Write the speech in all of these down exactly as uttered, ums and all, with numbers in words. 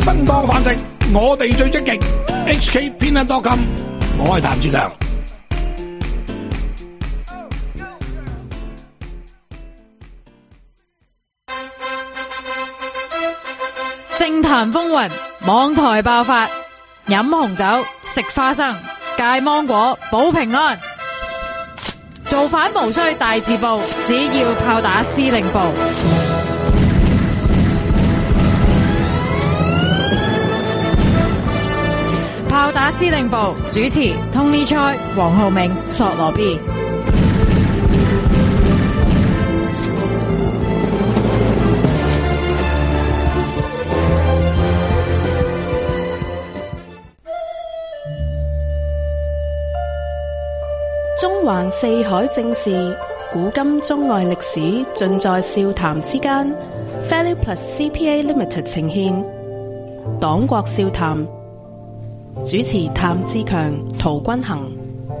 生當飯食，我哋最積極。H K 偏一多金，我係譚志強。 政壇風雲，網台爆發，飲紅酒，食花生，戒芒果，保平安。造反無需大字報，只要炮打司令部。炮打司令部主持 Tony Choi、黃浩銘、索羅 B。 中環四海正事，古今中外歷史，盡在笑談之間。Value Plus C P A Limited 呈現黨國笑談，主持譚志強、陶君行。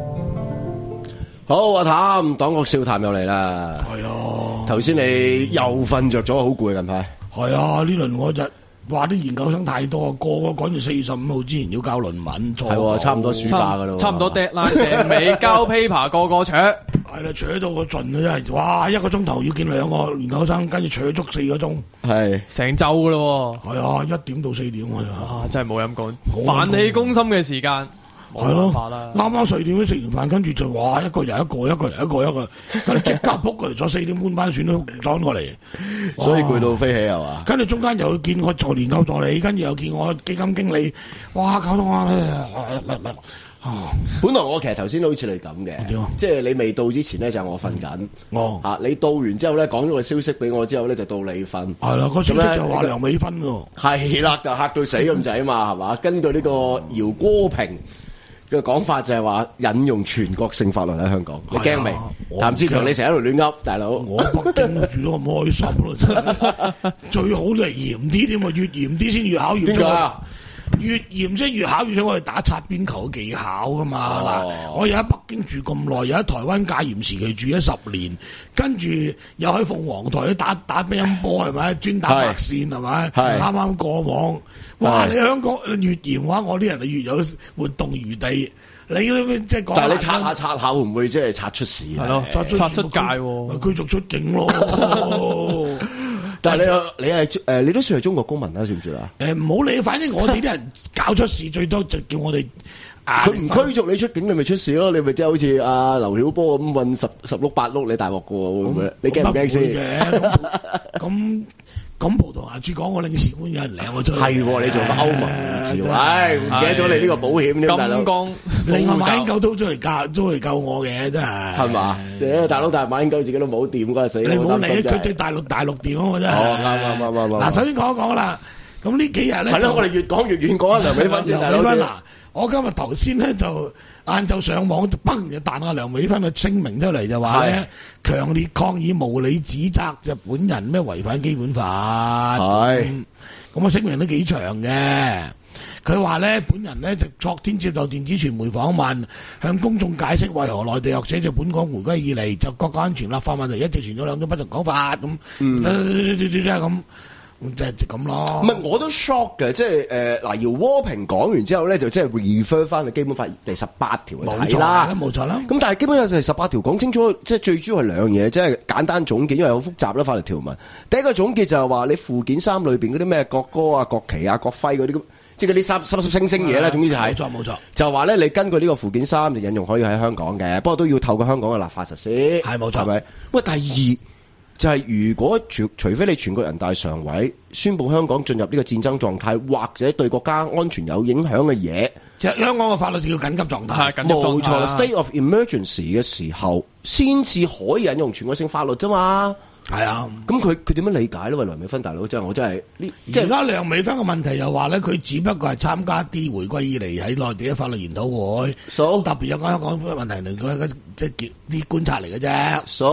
好，阿譚，黨國笑談又嚟啦。 係啊， 頭先你又瞓着咗，好攰近排。 係啊，呢輪我就話啲研究生太多，個個趕住四月十五號之前要交論文，錯係差唔多暑假噶啦， 差唔多 deadline，成尾交 paper，個個扯。 係啦，扯到個盡啊！真係，哇，一個鐘頭要見兩個研究生，跟住扯足四個鐘， 係成週噶咯。 係啊，一點到四點我就啊，真係冇陰功，飯氣攻心嘅時間。 係咯，啱啱四點食完飯，跟住就哇一個人一個，一個人一個一個，跟住即刻撲過嚟咗四點半班選都撞過嚟， 所以攰到飛起係嘛？ 跟住中間又見我做研究助理，跟住又見我基金經理，哇搞到我啊！ 本來我其實頭先都好似你咁嘅，即係你未到之前咧就係我瞓緊， 哦嚇你到完之後咧講咗個消息俾我之後咧就到你瞓， 係啦，個消息就話梁美芬喎， 係啦，就嚇到死咁滯啊嘛，係嘛？根據呢個姚國平嘅講法就係話引用全國性法律喺香港，你驚未？譚志強你成日喺度亂噏，大佬。 我北京都住得咁開心咯，最好就係嚴啲添啊，越嚴啲先越考越出。越嚴即係越考越想我哋打擦邊球嘅技巧噶嘛嗱、哦，我又喺北京住咁耐，又喺台灣戒嚴時期住咗十年，跟住又喺鳳凰台打打乒乓波係咪？專打白線係咪？啱啱過網，哇！你香港越嚴嘅話，我啲人就越有活動餘地。你即係講， 但係你刷下刷下會唔會即係刷出事？係咯，刷出界喎， 驅逐出境咯。 但係你你係誒、呃，你都算係中國公民啦，算唔算啊？ 誒唔好理，反正我哋啲人搞出事最多就叫我哋。 佢唔驅逐你出境，你咪出事咯。你咪即係好似阿劉曉波咁運十十碌八碌，你大鑊噶喎，會唔會？你驚唔驚先？ 咁咁葡萄牙駐港個領事館有人領我出去。 係喎，你做個歐盟護照，唉，唔記得咗你呢個保險添，大佬。 金剛， 另外馬英九都出嚟救，都嚟救我嘅，真係。 係嘛？誒，大佬，但係馬英九自己都冇掂嗰陣死。 你冇理佢對大陸大陸掂啊！我真係。 哦，啱啱啱啱啱。 嗱，首先講一講啦。咁呢幾日咧， 係咯，我哋越講越遠，講阿梁美芬先。 梁美芬嗱，我今日頭先咧就晏晝上網就砰就彈阿梁美芬嘅聲明出嚟，就話咧強烈抗議無理指責日本人咩違反基本法。係咁啊，聲明都幾長嘅。佢話咧，本人咧就昨天接受電子傳媒訪問，向公眾解釋為何內地學者就本港回歸以嚟就國家安全立法問題一直傳咗兩種不同講法咁，即係咁。即係咁咯， 唔係我都 shock 嘅，即係誒嗱，姚窩平講完之後咧，就即係 refer 翻去基本法第十八條嚟睇啦， 冇錯啦。 咁但係基本上就係十八條講清楚，即係最主要係兩樣嘢，即係簡單總結，因為好複雜啦法律條文。第一個總結就係話你附件三裏邊嗰啲咩國歌啊、國旗啊、國徽嗰啲，即係嗰啲濕濕濕星星嘢啦，總之就係、是、 冇錯冇錯， 就話咧你根據呢個附件三就引用可以喺香港嘅，不過都要透過香港嘅立法實施， 係冇錯，係咪？ 喂，第二。就係、是、如果除除非你全國人大常委宣布香港進入呢個戰爭狀態，或者對國家安全有影響嘅嘢， 即係香港嘅法律就叫緊急狀態， 冇錯啦。State of emergency 嘅時候，先至可以引用全國性法律啫嘛。係啊，咁佢佢點樣理解咧？喂，梁美芬大佬，真係我真係呢，即係而家梁美芬嘅問題又話咧，佢只不過係參加啲回歸以嚟喺內地嘅法律研討會， so 特別有關香港嘅問題嚟，佢即係啲觀察嚟嘅啫。 so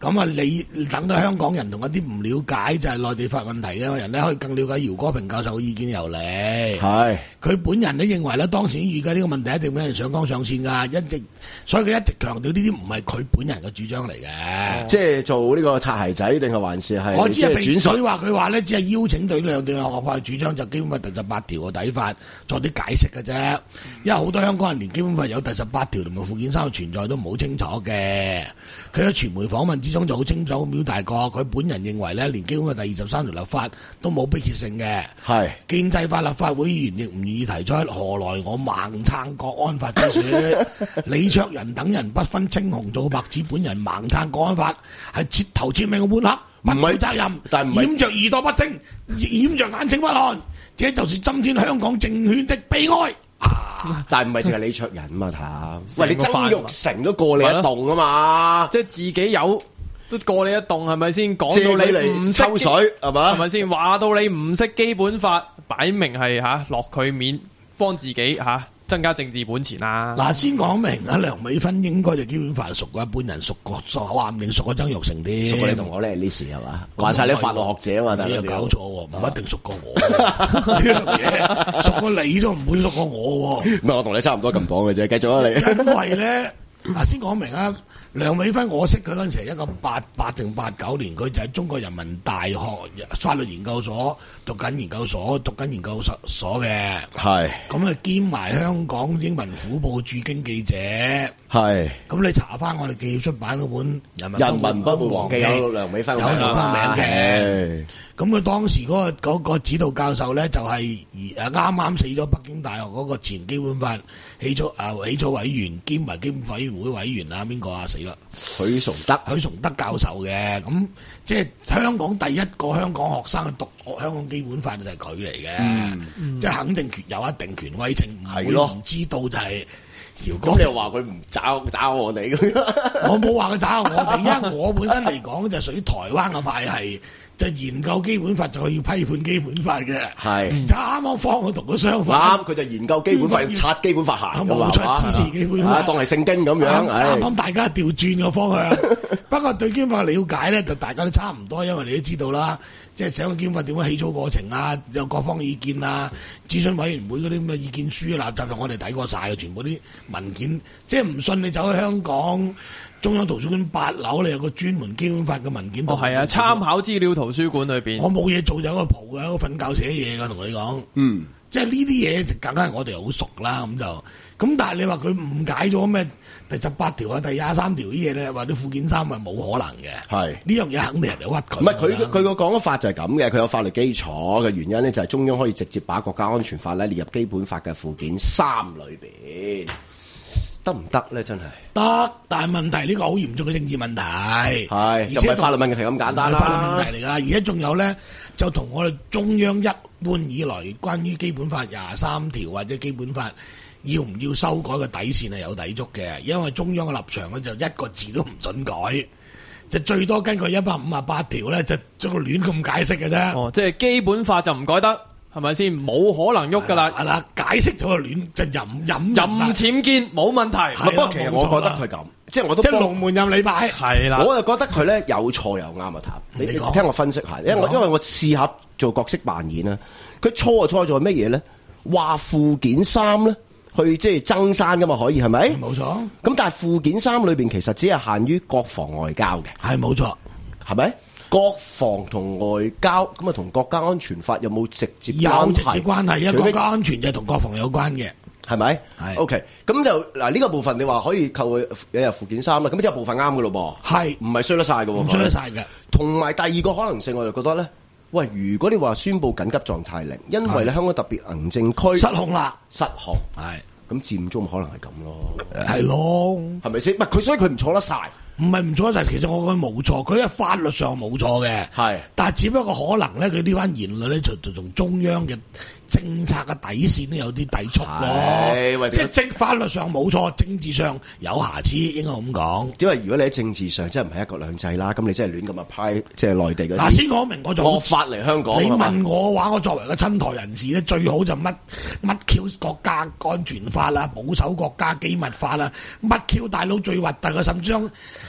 咁啊，你等到香港人同一啲唔了解就係內地法問題嘅人咧，可以更了解姚國平教授嘅意見由嚟。 係佢本人咧認為咧，當時預計呢個問題一定俾人上綱上線㗎，一直所以佢一直強調呢啲唔係佢本人嘅主張嚟嘅。 即係做呢個擦鞋仔，定係還是係即我只係係轉述？ 佢話佢話咧，只係邀請對兩地嘅學派主張就基本法第十八條嘅睇法作啲解釋嘅啫。因為好多香港人連基本法有第十八條同埋附件三嘅存在都唔好清楚嘅。佢喺傳媒訪問之中就好清楚表達過，佢本人認為咧，連基本法第二十三條立法都冇迫切性嘅。 係建制法立法會議員亦唔願意提出，何來我盲撐國安法之説？李卓人等人不分青紅皂白，指本人盲撐國安法係徹頭徹尾嘅抹黑，不負責任， 但唔係掩着耳朵不聽，掩着眼睛不看，這就是針天香港政圈的悲哀啊！ 但係唔係淨係李卓人嘛？譚，喂，你成個曾玉成都過你一棟啊嘛？ 即係自己有都過你一棟，係咪先？講借到你你唔識抽水係嘛？ 係咪先？話到你唔識基本法，擺明係吓落佢面，幫自己吓、啊、增加政治本錢啦。 嗱，先講明啊，梁美芬應該就基本法熟過一般人，熟過話唔定熟過曾玉成啲。 熟過你同我咧呢時係嘛？話晒你法律學者啊嘛，但係你又搞錯喎，唔一定熟過我呢樣嘢，熟過你都唔會熟過我喎。 唔係我同你差唔多咁講嘅啫，繼續啊你。 因為咧，嗱先講明啊，梁美芬我識佢嗰陣時係一個八八定八九年，佢就喺中國人民大學法律研究所讀緊研究所，讀緊研究所嘅。 係咁啊，兼埋香港英文虎報駐京記者。 係咁你查翻我哋記出版嗰本《人民人民不會忘記》有梁美芬有梁芬名嘅。 嘅。 咁佢當時嗰、個嗰、個指導教授咧，就係而誒啱啱死咗北京大學嗰個前基本法起草啊起草委員兼埋基本法委員會委員啊，邊個啊死啦？ 許崇德， 許崇德教授嘅。咁即係香港第一個香港學生去讀香港基本法就係佢嚟嘅， 嗯嗯、即係肯定權有一定權威性，唔會係咯唔知道就係、姚咁你又話佢唔找找我哋咁？ 我冇話佢找我哋，因為我本身嚟講就屬於台灣嘅派系，就研究基本法就要批判基本法嘅， 係就啱啱方我同佢相反。 啱，佢就研究基本法，要拆基本法行㗎嘛冇錯，支持基本法， 當係聖經咁樣。 啱啱大家調轉個方向。不過對基本法了解咧，就大家都差唔多，因為你都知道啦，即係整個基本法點樣起草過程啊，有各方意見啊，諮詢委員會嗰啲咁嘅意見書啊、垃圾就我哋睇過晒嘅，全部啲文件。即係唔信你走去香港中央圖書館八樓，你有個專門基本法嘅文件。 哦，係啊，參考資料圖書館裏邊。 我冇嘢做就喺度蒲嘅，喺度瞓覺寫嘢嘅，同你講。 嗯， 即係呢啲嘢就梗係我哋好熟啦，咁就咁。但係你話佢誤解咗咩第十八條啊、第廿三條啲嘢咧，或者附件三係冇可能嘅。 係呢樣嘢肯定人哋屈佢。 唔係佢佢個講法就係咁嘅，佢有法律基礎嘅原因咧，就係中央可以直接把國家安全法咧列入基本法嘅附件三裏邊，得唔得咧？真係得，但係問題呢個好嚴重嘅政治問題， 係就唔係法律問題咁簡單啦。 法律問題嚟㗎，而家仲有咧，就同我哋中央一般以來關於基本法廿三條或者基本法要唔要修改嘅底線係有抵觸嘅，因為中央嘅立場咧就一個字都唔准改，就最多根據一百五十八條咧就將個亂咁解釋嘅啫。 哦，即係基本法就唔改得，係咪先？冇可能喐㗎啦。 係啦，解釋咗個亂就任任任僭建冇問題。 係啦不過其實我覺得佢咁，即係我都即係龍門任你擺。 係啦， 我就覺得佢咧有錯有啱啊！譚，你你講聽我分析下，因為我因為我試下做角色扮演啊，佢錯就錯在乜嘢咧？話附件三咧，去即係增刪噶嘛，可以係咪？ 冇錯。 咁但係附件三裏邊其實只係限於國防外交嘅， 係冇錯， 係咪？國防同外交咁啊，同國家安全法有冇直接有關直接係？ 關係，因為除非國家安全就係同國防有關嘅。 係咪？ 係 OK，咁就嗱呢個部分你話可以扣佢引入附件三啦，咁即係部分啱嘅咯噃， 係唔係衰得晒嘅喎？ 唔衰得晒嘅。 同埋第二個可能性，我就覺得咧，喂，如果你話宣布緊急狀態令，因為咧香港特別行政區失控啦， 失控， 係咁佔中可能係咁咯， 係咯。 係咪先？唔係佢，所以佢唔錯得晒。 唔係唔錯，就係其實我覺得冇錯，佢喺法律上冇錯嘅， 係， 但係只不過可能咧，佢呢番言論咧就就同中央嘅政策嘅底線都有啲抵觸咯，即係政法律上冇錯，政治上有瑕疵，應該咁講。 因為如果你喺政治上真係唔係一國兩制啦，咁你真係亂咁啊派即係內地嗰啲。 嗱，先講明我就惡法嚟香港。 你問我嘅話，我作為個親台人士咧，最好就乜乜 Q 國家安全法啦、保守國家機密法啦，乜 Q 大佬最核突嘅，甚至將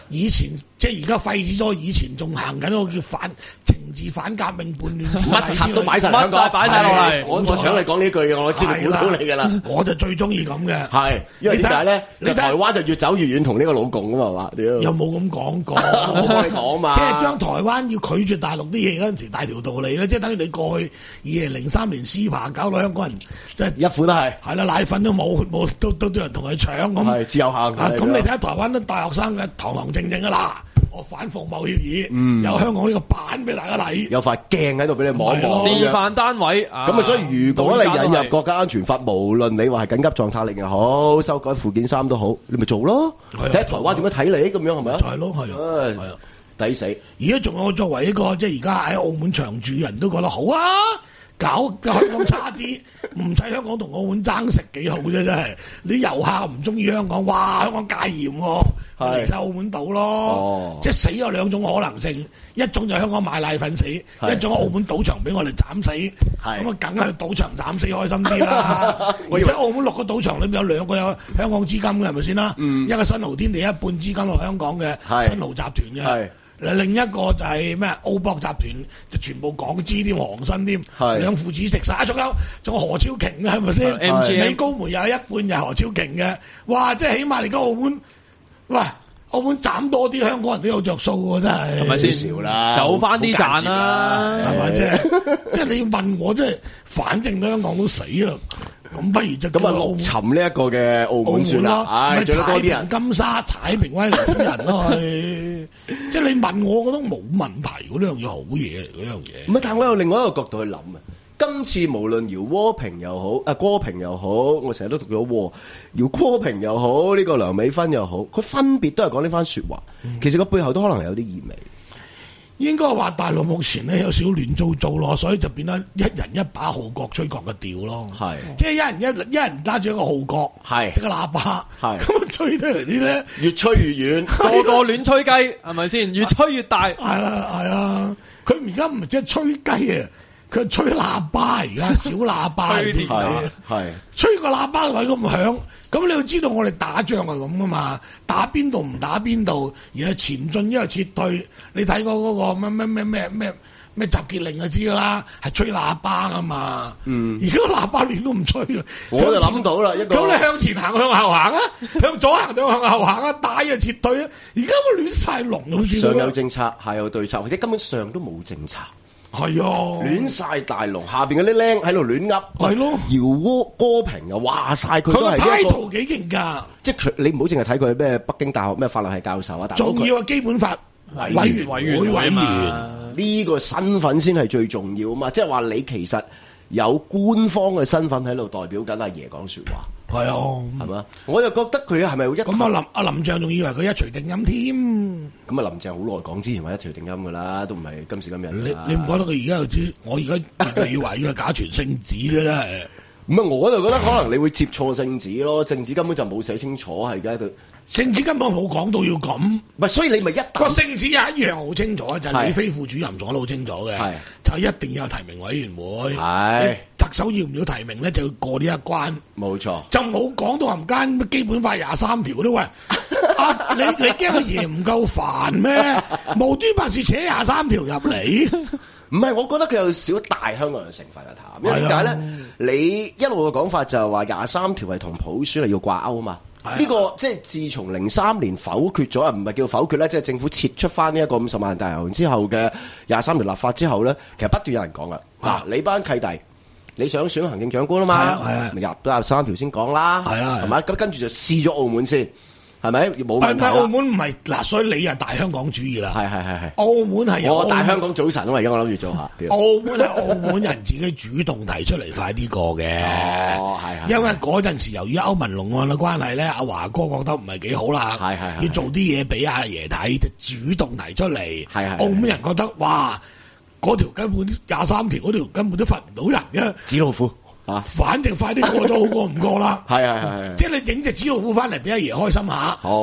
以前即係而家廢止咗，以前仲行緊嗰個叫反懲治反革命叛亂條例乜柒都擺晒香乜晒港， 擺晒落嚟。 我我想你講呢句嘅，我知道估到你㗎啦。 我就最中意咁嘅。 係，因為點解咧？ 你睇台灣就越走越遠，同呢個老共啊嘛，係嘛？屌有冇咁講過？ 我幫你講嘛。 即係將台灣要拒絕大陸啲嘢嗰陣時，大條道理咧，即係等於你過去二零零三年 C 爬搞到香港人即係一款都係係啦，奶粉都冇冇，都都都有人同佢搶咁。 係自由行啊，咁你睇下台灣啲大學生嘅堂堂正正㗎啦，我反服貿協議，有香港呢個版俾大家睇， 有塊鏡喺度俾你望一望。 示範單位啊， 咁啊，所以如果你引入個國家安全法，無論你話係緊急狀態令又好，修改附件三都好，你咪做咯。 係啊睇下台灣點樣睇你咁樣係咪啊？ 就係咯，係啊， 唉係啊。 抵死。 而家仲有作為一個即係而家喺澳門長住人都覺得好啊，搞香港差啲，唔使香港同澳門爭食幾好啫，真係。你遊客唔中意香港，哇！香港戒嚴喎， 係嚟晒澳門島咯。 哦即係死有兩種可能性，一種就香港買奶粉死， 係一種澳門賭場俾我哋斬死。 係咁啊，梗係賭場斬死開心啲啦。 我以為而且澳門六個賭場裏面有兩個有香港資金嘅，係咪先啦？ 嗯一個新濠天地一半資金落香港嘅係新濠集團嘅。 係另一個就係咩澳博集團，就全部港資添，航新添， 係兩父子食晒，仲有仲有何超瓊嘅係咪先？ M G M 美高梅又有一半又係何超瓊嘅，哇！即係起碼你而家澳門，喂，澳門斬多啲香港人都有着數喎，真係。 係咪先少少啦有翻啲賺好間接啦， 係咪啫？即係你要問我，即係反正香港都死啦，咁不如就咁啊， 叫澳陸沉呢一個嘅澳澳門門算啦， 咯， 唉， 咪做得多踩啲人平。金沙、踩平威尼斯人咯，係即係你問我，我覺得冇問題，嗰樣嘢好嘢嚟，嗰樣嘢。 唔係，但我有另外一個角度去諗啊。今次無論姚窩平又好，啊郭平又好，我成日都讀咗窩，姚郭平又好，呢、個梁美芬又好，佢分別都係講呢番説話。其實個背後都可能有啲意味。 應該話大陸目前咧有少亂糟糟咯，所以就變得一人一把號角吹角嘅調咯。 係即係一人一一人揸住一個號角， 係即係個喇叭， 係咁啊吹得嚟啲咧， 越吹越遠。 個個亂吹雞，係咪先？越吹越大。 係啦係啊，佢而家唔係即係吹雞啊，佢係吹喇叭而家小喇叭吹添係啊係吹個喇叭位咁響，咁你要知道我哋打仗係咁噶嘛，打邊度唔打邊度，而係前進一係撤退。你睇過嗰個咩咩咩咩咩咩集結令就知噶啦，係吹喇叭噶嘛。 嗯而家個喇叭亂都唔吹啊！ 我就諗到啦，一個咁你向前行向後行啊，向左行定向後行啊，打又撤退啊！而家咪亂晒龍好似上有政策，下有對策，或者根本上都冇政策， 係啊， 亂晒大龍，下邊嗰啲僆喺度亂噏。 係咯姚窩郭平又話晒佢都佢個係一個， title 幾勁㗎， 即係佢你唔好淨係睇佢係咩北京大學咩法律系教授啊，大佬佢仲要係基本法委員會委委員員。 呢個身份先係最重要啊嘛！即係話你其實有官方嘅身份喺度代表緊阿爺講説話， 係啊， 係嘛？我就覺得佢係咪會一咁啊林阿林鄭仲以為佢一錘定音添， 咁啊林鄭好耐講之前話一條定音噶啦，都唔係今時今日你㗎啦。 你唔覺得佢而家又知？我而家越嚟越懷疑佢係假傳聖旨嘅真係。 唔係，我就覺得可能你會接錯聖旨咯，聖旨根本就冇寫清楚係而家佢， 聖旨根本冇講到要咁， 唔係，所以你咪一個旦聖旨有一樣好清楚，就係係李飛副主任講得好清楚嘅係， 就一定要有提名委員會。 係你特首要唔要提名咧，就要過呢一關。 冇錯。 就冇講到冚間基本法廿三條都喂，啊你你驚阿爺唔夠煩咩？無端白事扯廿三條入嚟， 唔係，我覺得佢有少大香港人嘅成分啊，譚。因為點解咧？你一路嘅講法就係話廿三條係同普選係要掛鈎啊嘛。 係啊呢、個即係自從零三年否決咗啊，唔係叫否決咧，即係政府撤出翻呢一個五十萬大遊行之後嘅廿三條立法之後咧，其實不斷有人講噶。嗱、 啊你班契弟，你想選行政長官啊嘛？ 係啊係啊咪入咗廿三條先講啦。 係啊係啊係咪？咁跟住就試咗澳門先，係咪？冇問但係澳題啦。 門唔係嗱，所以你係大香港主義啦。 係係係係。 澳門係由我大澳香港早晨啊嘛，而家我諗住做下。 澳門係澳門人自己主動提出嚟快啲過嘅。 哦係係因為嗰陣時由於歐文龍案嘅關係咧，阿華哥覺得唔係幾好啦， 係係係要做啲嘢俾阿爺睇，就主動提出嚟。 係係係澳門人覺得哇，嗰條根本廿三條嗰條根本都罰唔到人嘅， 紙老虎啊！ 反正快啲過咗好過唔過啦。 係係係係。 即係你影隻紙老虎翻嚟俾阿爺開心下。 好，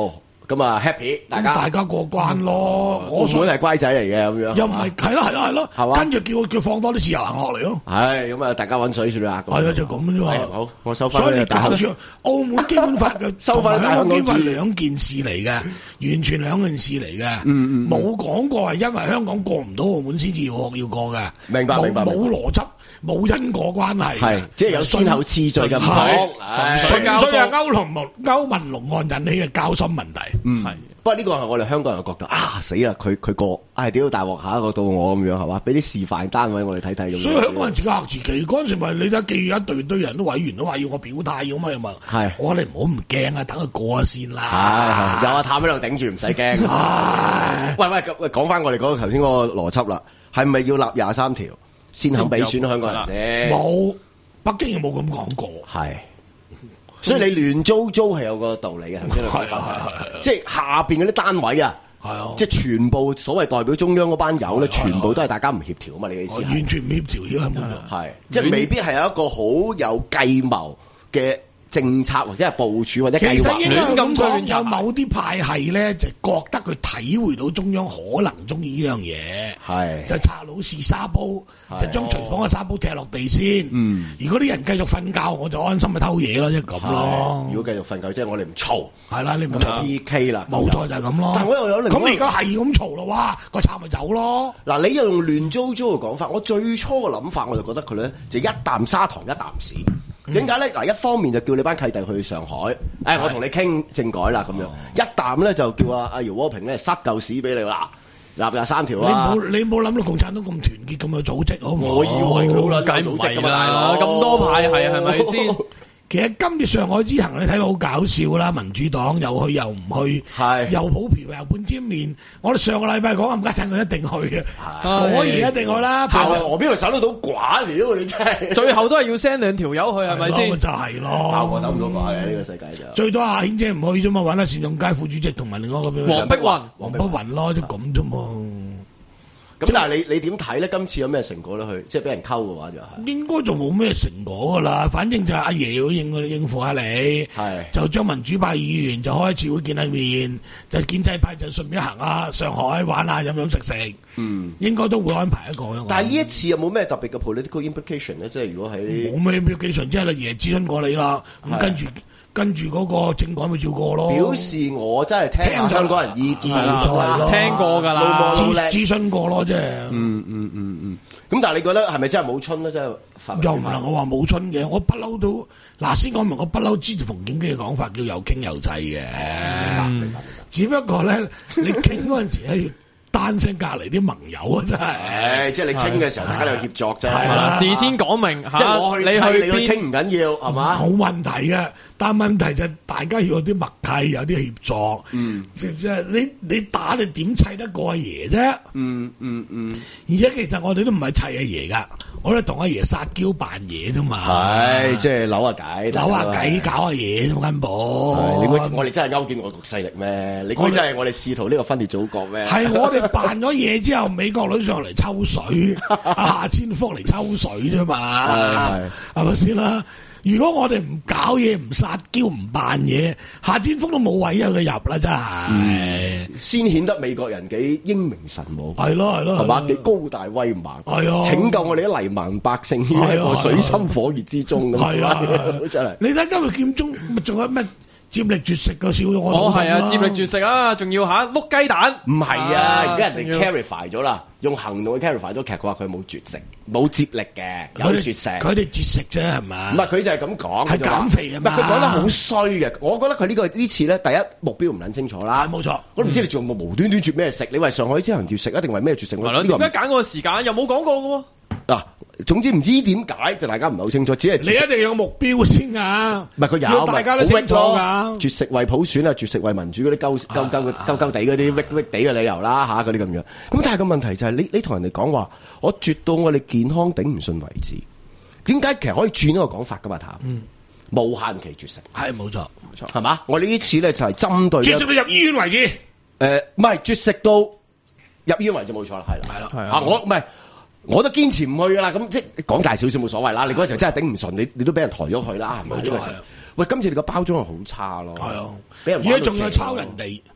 咁啊 happy 大咁家。 大家過關咯。 澳我想門係乖仔嚟嘅咁樣， 又唔係係咯係咯係咯， 係嘛跟住叫叫放多啲自由行落嚟咯。 係咁啊，大家揾水算啦。 係啊，就咁啫嘛係。好，我收翻所以你呢個大口搞住澳門基本法嘅收返同埋香港基本法大香港主義兩件事嚟嘅，完全兩件事嚟嘅。 嗯嗯冇講過係因為香港過唔到澳門先至要學要過嘅。 明白冇明白明白冇邏輯，冇因果關係嘅。 係即係有先後次序嘅唔係同。 純純交數粹係歐龍龍歐文龍案引起嘅交心問題。 嗯係， 不過呢個係我哋香港人覺得啊死啦！佢佢過，唉屌大鑊下一個到我咁樣係嘛？俾啲示範單位我哋睇睇咁樣。 所以香港人自己嚇自己，嗰陣時咪你睇記住一隊堆人都委員都話要我表態要乜嘢嘛。 係我話你唔好唔驚啊，等佢過先係啦。 係有阿譚喺度頂住，唔使驚。 唉喂喂，咁喂講翻我哋嗰個頭先嗰個邏輯啦，係咪要立廿三條先肯俾選香港人啫？ 冇，北京又冇咁講過。 係，所以你亂租租係有個道理嘅。頭先你講法就係，即係下邊嗰啲單位啊， 係啊， 即係全部所謂代表中央嗰班友咧， 係啊全部都係大家唔協調啊嘛？你嘅意思係完全唔協調嘅根本就。 係，即係未必係有一個好有計謀嘅政策或者係部署或者其計劃。 實應該係咁亂咁吹講， 亂插有某啲派系咧，就覺得佢體會到中央可能中意呢樣嘢， 係就拆佬試沙煲， 係就將廚房嘅沙煲踢落地先。 嗯如果啲人繼續瞓覺，我就安心去偷嘢咯，即係咁咯係。如果繼續瞓覺，即係我哋唔嘈， 係啦，你唔咁就 P K 啦。 冇錯就係咁咯。 但係我又有另外咁你而家係咁嘈咯，哇！個賊咪走咯。 嗱，你又用亂租租嘅講法，我最初嘅諗法我就覺得佢咧就一啖砂糖一啖屎。點解咧？嗱，一方面就叫你班契弟去上海，誒，我同你傾政改啦咁樣；一啖咧就叫阿阿姚窩平咧塞嚿屎俾你啦，立廿三條你啊！ 冇你冇諗到共產黨咁團結咁嘅組織好唔好？ 我以為佢好啦， 梗唔組織㗎嘛， 係啦大佬， 咁多派系係咪先？ 其實今次上海之行你睇到好搞笑啦，民主黨又去又唔去， 係又普嫖又半遮面。我哋上個禮拜講冚家鏟佢一定去嘅，果然一定去啦。 炮我邊度守得到寡屌你真係， 最後都係要 send 兩條友去係咪先？ 就係炮我咯， 守唔到寡嘅呢個世界就。 最多阿軒姐唔去啫嘛，揾阿單仲偕副主席同埋另外一個邊黃碧雲黃碧雲咯，即係咁啫嘛。 咁但係你你點睇咧？今次有咩成果咧？去即係俾人溝嘅話就係應該就冇咩成果噶啦，反正就係阿爺要應應付下你， 係就將民主派議員就開一次會見下面，就建制派就順便行下上海玩下飲飲食食， 嗯。 應該都會安排一個嘅。 但係呢一次有冇咩特別嘅 political implication 咧？即係如果喺冇咩咩機場，即係阿爺諮詢過你啦，咁係跟住跟住嗰個政改咪照過咯。 表示我真係聽下香港人意見， 係啦就係咯聽過㗎啦老母諮諮詢過咯，即係。 嗯嗯嗯嗯。咁但係你覺得係咪真係冇春咧？真係發明又唔能夠話冇春嘅，我不嬲都嗱先講明，我不嬲支持馮檢基嘅講法，叫有傾有制嘅。 嗯只不過咧，你傾嗰陣時咧要單聲隔離啲盟友啊，真係。 誒，即係你傾嘅時候，大家有協作啫。 係啦事先講明即係我去嚇， 砌你去邊？ 你去傾唔緊要係嘛？ 冇問題嘅，但問題就係大家要有啲默契，有啲協作。 嗯即係你你打你點砌得過阿爺啫？ 嗯嗯嗯。 而且其實我哋都唔係砌阿爺噶，我哋同阿爺撒嬌扮嘢啫嘛。 係，即係扭下計， 扭下計搞下嘢啫嘛，根本。 係你估我哋真係勾結外國勢力咩？你估真係我哋試圖呢個分裂祖國咩？ 係我哋辦咗嘢之後，美國佬上嚟抽水，阿夏千福嚟抽水啫嘛， 係係咪先啦？如果我哋唔搞嘢、唔撒嬌、唔扮嘢，夏千福都冇位俾佢入啦，真係。 先顯得美國人幾英明神武， 係咯係咯， 係嘛？ 係咯幾高大威猛， 係啊拯救我哋啲黎民百姓於一個水深火熱之中咁。 係啊， 真係。 你睇今日劍中咪仲有咩接力絕食嘅笑咗我。 哦，係啊，接力絕食啊，仲要嚇碌雞蛋。 唔係啊，而家人哋仲要 clarify 咗啦，用行動去 clarify 咗，其實佢話佢冇絕食，冇接力嘅，有佢哋絕食。 佢哋絕食啫，係嘛？ 唔係佢就係咁講， 係佢就話減肥啊嘛唔係佢講得好衰嘅，我覺得佢呢個呢次咧，第一目標唔撚清楚啦啊，。冇錯。 我都唔知你仲有冇無端端絕咩食？你話上海之行絕食一定為咩絕食？ 係咯， 呢個唔點解揀嗰個時間又冇講過嘅喎？ 嗱，總之唔知點解，就大家唔係好清楚，只係你一定要有目標先啊！ 唔係佢有， 要大家都清楚㗎。 絕食為普選啊，絕食為民主嗰啲鳩鳩鳩鳩鳩地嗰啲屈屈地嘅理由啦嚇，嗰啲咁樣。咁但係個問題就係你你同人哋講話，我絕到我哋健康頂唔順為止。點解其實可以轉一個講法㗎嘛？譚， 嗯， 無限期絕食係冇錯，冇錯。 係嘛？我哋呢次咧就係針對絕食到入醫院為止。 誒，唔係絕食到入醫院為止冇錯啦，係啦， 係啦係啊啊，我唔係。我都堅持唔去噶啦，咁即係講大少少冇所謂啦。你嗰時候真係頂唔順，你你都俾人抬咗去啦，係咪？ 冇錯呢個時候係啊喂，今次你個包裝係好差咯， 係啊， 俾人而家仲有抄人哋，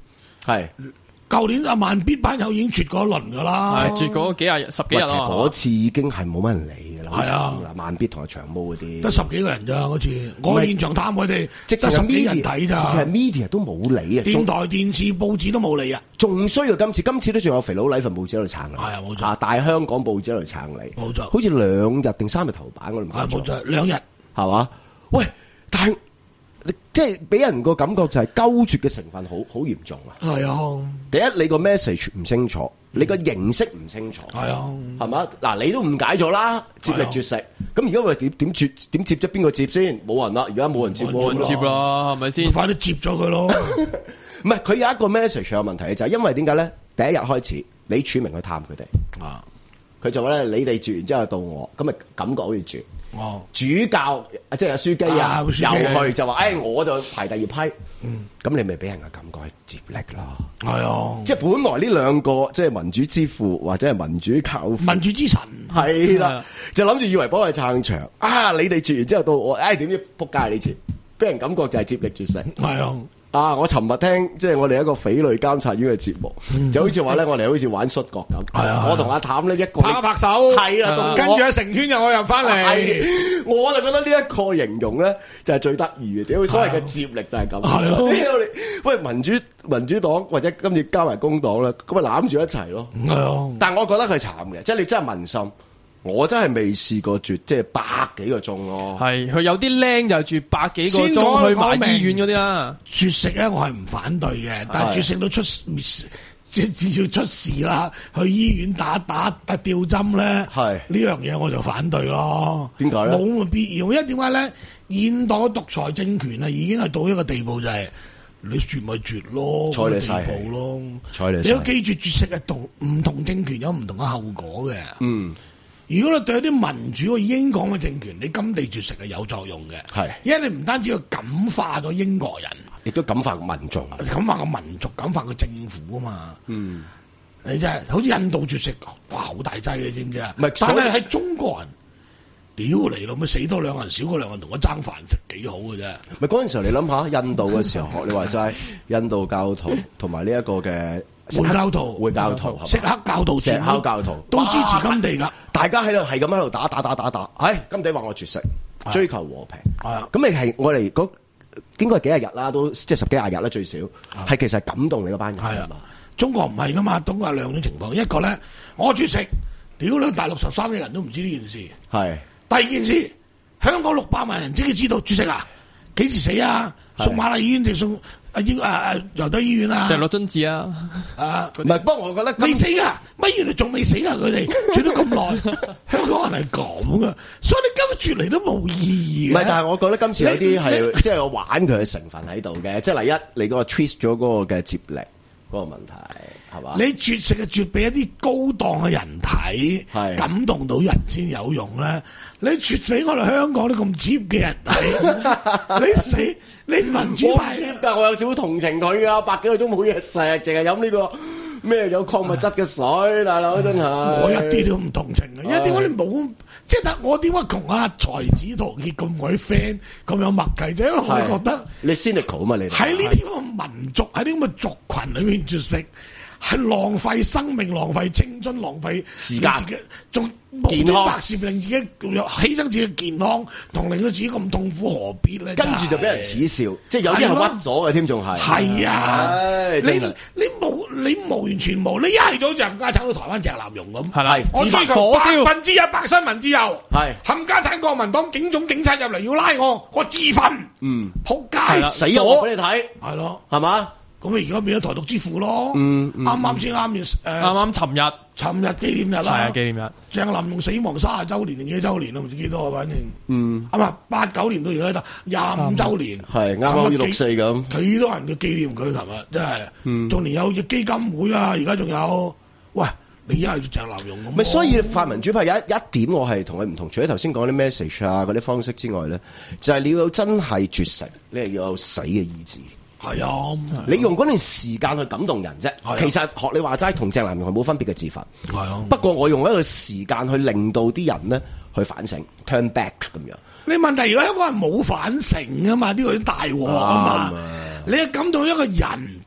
係。 舊年阿萬必班友已經絕過一輪噶啦， 係絕嗰幾廿日十幾日喂其實啊嗰次已經係冇乜人理㗎啦， 係啊好慘㗎啦，萬必同阿長毛嗰啲得十幾個人咋嗰次，我現場探佢哋， 即得十幾人睇咋， 直情係 media 都冇理啊， 電台、電視、報紙都冇理啊， 仲衰過今次，今次都仲有肥佬黎份報紙喺度撐你， 係啊冇錯啊大香港報紙喺度撐你， 冇錯好似兩日定三日頭版嗰度係冇錯，兩日係嘛？喂，但係你即係俾人個感覺就係勾絕嘅成分好好嚴重啊！ 係啊， 第一，你個 message 唔清楚，你個形式唔清楚， 係啊， 係嘛？嗱，你都誤解咗啦，接力絕食。咁而家我哋點點接點接啫？邊個接先？冇人啦，而家冇人接， 冇人接啦，係咪先？ 快啲接咗佢咯！ 唔係佢有一個 message 有問題嘅，就係因為點解咧？第一日開始，李柱銘去探佢哋， 啊， 佢就話咧：你哋絕完之後到我，咁咪感覺好似絕。 哦， 主教即係阿書記啊， 啊書記啊又去就話：，誒、哎，我就排第二批。嗯，咁你咪俾人嘅感覺係接力咯。 係啊， 即係本來呢兩個即係民主之父或者係民主教父， 民主之神係啦， 係啊就諗住以為幫佢撐場啊！你哋絕完之後到我，誒點知撲街呢次，俾人感覺就係接力絕食。 係啊， 啊！我尋日聽即係我哋一個匪類監察院嘅節目，就好似話咧，我哋好似玩摔角咁。 係啊我同阿譚咧一個拍一拍手， 係啊，到我跟住阿成圈又我入翻嚟， 係，我就覺得呢一個形容咧就係最得意嘅。屌，所謂嘅接力就係咁。 係咯屌你，喂民主民主黨或者今次加埋工黨咧，咁咪攬住一齊咯。 係啊， 但我覺得佢慘嘅，即係你真係問心，我真係未試過絕即係百幾個鐘咯。 係佢有啲僆就住百幾個先講鐘去講明埋醫院嗰啲啦。 絕食咧我係唔反對嘅，但係絕食到出即係至少出事啦，去醫院打打打吊針咧， 係呢樣嘢我就反對咯。 點解咧冇咁嘅必要，因為點解咧？現代嘅獨裁政權啊，已經係到一個地步就係、你絕咪絕咯， 睬你咁嘅晒氣地步咯。 睬你晒氣你要記住絕食係同唔同政權有唔同嘅後果嘅。 嗯， 如果你對一啲民主嘅英港嘅政權，你甘地絕食係有作用嘅， 係因為你唔單止要感化咗英國人。 亦都感化民眾。 感化個民族，感化個政府啊嘛。 嗯， 你真係好似印度絕食，哇好大劑嘅，知唔知啊？ 唔係但所以係喺中國人，屌嚟咯，咪死多兩人，少過兩人，同我爭飯食幾好嘅啫。 咪嗰陣時候，你諗下印度嘅時候，學你話齋，印度教徒同埋呢一個嘅回教徒回教徒係嘛錫克教徒錫全部克教徒都支持甘地㗎。 大家喺度係咁喺度打打打打打，唉，甘地話我絕食，追求和平。 係啊咁你係我哋嗰應該係幾廿日啦，都即係十幾廿日啦最少，係其實係感動你嗰班人係啊係嘛？ 中國唔係噶嘛，中國有兩種情況，一個咧我絕食，屌你大陸十三億人都唔知呢件事。 係第二件事，香港六百萬人即係知道絕食啊，幾時死啊？ 係送瑪麗醫院定送啊英啊啊尤德醫院啊？ 就係攞津字啊！ 啊！ 唔係？不過我覺得未今次死啊！乜原來仲未死啊！佢哋住咗咁耐，香港人係咁噶，所以你今日絕嚟都冇意義嘅。 唔係，但係我覺得今次有啲係即係有玩佢嘅成分喺度嘅，即係第一你嗰個 twist 咗嗰個嘅接力嗰個問題係嘛？ 你絕食係絕俾一啲高檔嘅人睇， 係感動到人先有用咧。你絕俾我哋香港啲咁 cheap 嘅人睇，你死你民主我唔派。 知㗎，我有少少同情佢㗎，百幾個鐘冇嘢食，淨係飲呢個咩有礦物質嘅水，大佬真係。 我一啲都唔同情嘅，因為點解你冇即係得我點解同阿才子陶傑咁鬼 friend 咁有默契啫？因為我覺得你 cynical 啊嘛，你哋喺呢啲咁嘅民族喺呢啲咁嘅族群裏面絕食，係浪費生命、浪費青春、浪費時間自己，仲健康白事令自己犧牲自己嘅健康，同令到自己咁痛苦，何必咧？ 跟住就俾人恥笑，即係有啲人屈咗嘅添，仲係。 係啊，你唉真係你冇你無完全冇，你一係就好似冚家產到台灣鄭南榕咁， 係啦， 我追求火燒百分之一百新聞自由， 係冚家產國民黨警總警察入嚟要拉我，我自焚， 嗯， 仆係啦街， 死我俾你睇， 係咯。 係嘛？ 咁你而家變咗台獨之父咯， 嗯嗯啱啱先啱完誒， 啱啱尋日尋日紀念日係啦啊，紀念日鄭南榕死亡三十週年定幾週年啊？唔知幾多啊，反正嗯， 啊嘛，八九年到而家得廿五週年， 係啱啱好似六四咁。 幾多人嘅紀念佢？琴日真係， 嗯仲連有隻基金會啊！而家仲有，喂，你一係就鄭南榕咁， 咪所以泛民主派有一一點我係同佢唔同，除咗頭先講啲 message 啊嗰啲方式之外咧，就係、你要有真係絕食，你係要有死嘅意志。 係啊， 你用嗰段時間去感動人啫， 係啊其實學你話齋同鄭南榕係冇分別嘅自焚。 係啊。 不過我用一個時間去令到啲人咧去反省 ，turn back 咁樣。 你問題如果香港人冇反省啊嘛，呢個啲大鑊啊嘛啱啊， 你係感到一個人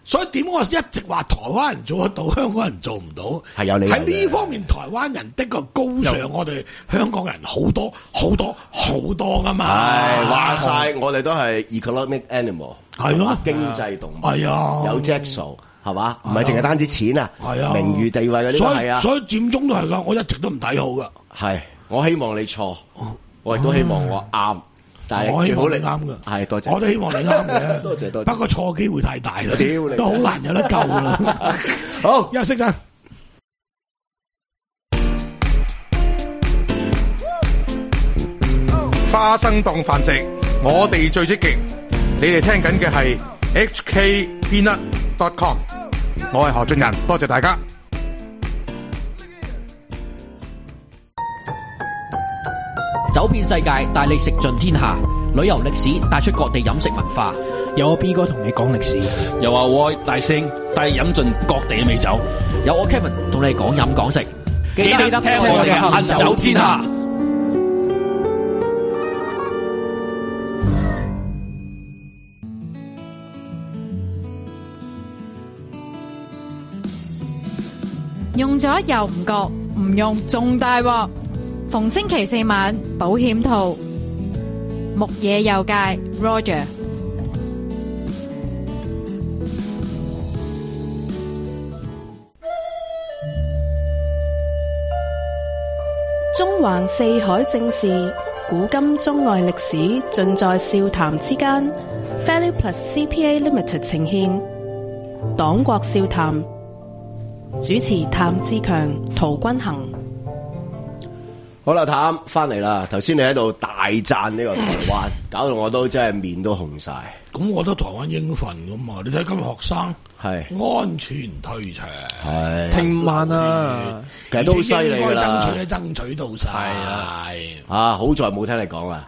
所以點我一直話台灣人做得到，香港人做唔到， 係有理由嘅喺呢方面，台灣人的確高上我哋香港人好多好多好多噶嘛。 係話晒，我哋都係 economic animal， 係咯， 經濟動物， 係啊， 有質素。係嘛？唔係淨係單止錢啊， 係啊， 名譽地位嗰啲都係啊。 所以佔中都係噶，我一直都唔睇好噶。 係，我希望你錯，我亦都希望我啱。但係我希望你最好啱噶。 係，多謝。 我都希望你啱嘅。 多謝多謝。 不過錯機會太大啦， 屌你都好難有得救啦。 好， 休息陣。 花生檔繁殖，我哋最積極。你哋聽緊嘅係 H K Peanut dot com， 我係何俊仁，多謝大家。 走遍世界，帶你食盡天下。旅遊歷史帶出各地飲食文化。 有我 B 哥同你講歷史， 有阿 Y 大聲帶你飲盡各地嘅美酒。 有我 Kevin 同你講飲講食。 記得聽我哋行走天下。 用咗又唔覺，唔用仲大鑊。逢星期四晚保險套，木野佑介 Roger。 中環四海正事，古今中外歷史，盡在笑談之間。Value Plus C P A Limited 呈獻黨國笑談，主持譚志強、陶君行。 好啦，譚翻嚟啦。頭先你喺度大讚呢個台灣，搞到我都真係面都紅晒。 咁我覺得台灣應份噶嘛？你睇今日學生係安全退場， 係聽晚啊， 其實都好犀利㗎啦。 爭取爭取到晒啊！ 啊，好在冇聽你講啦。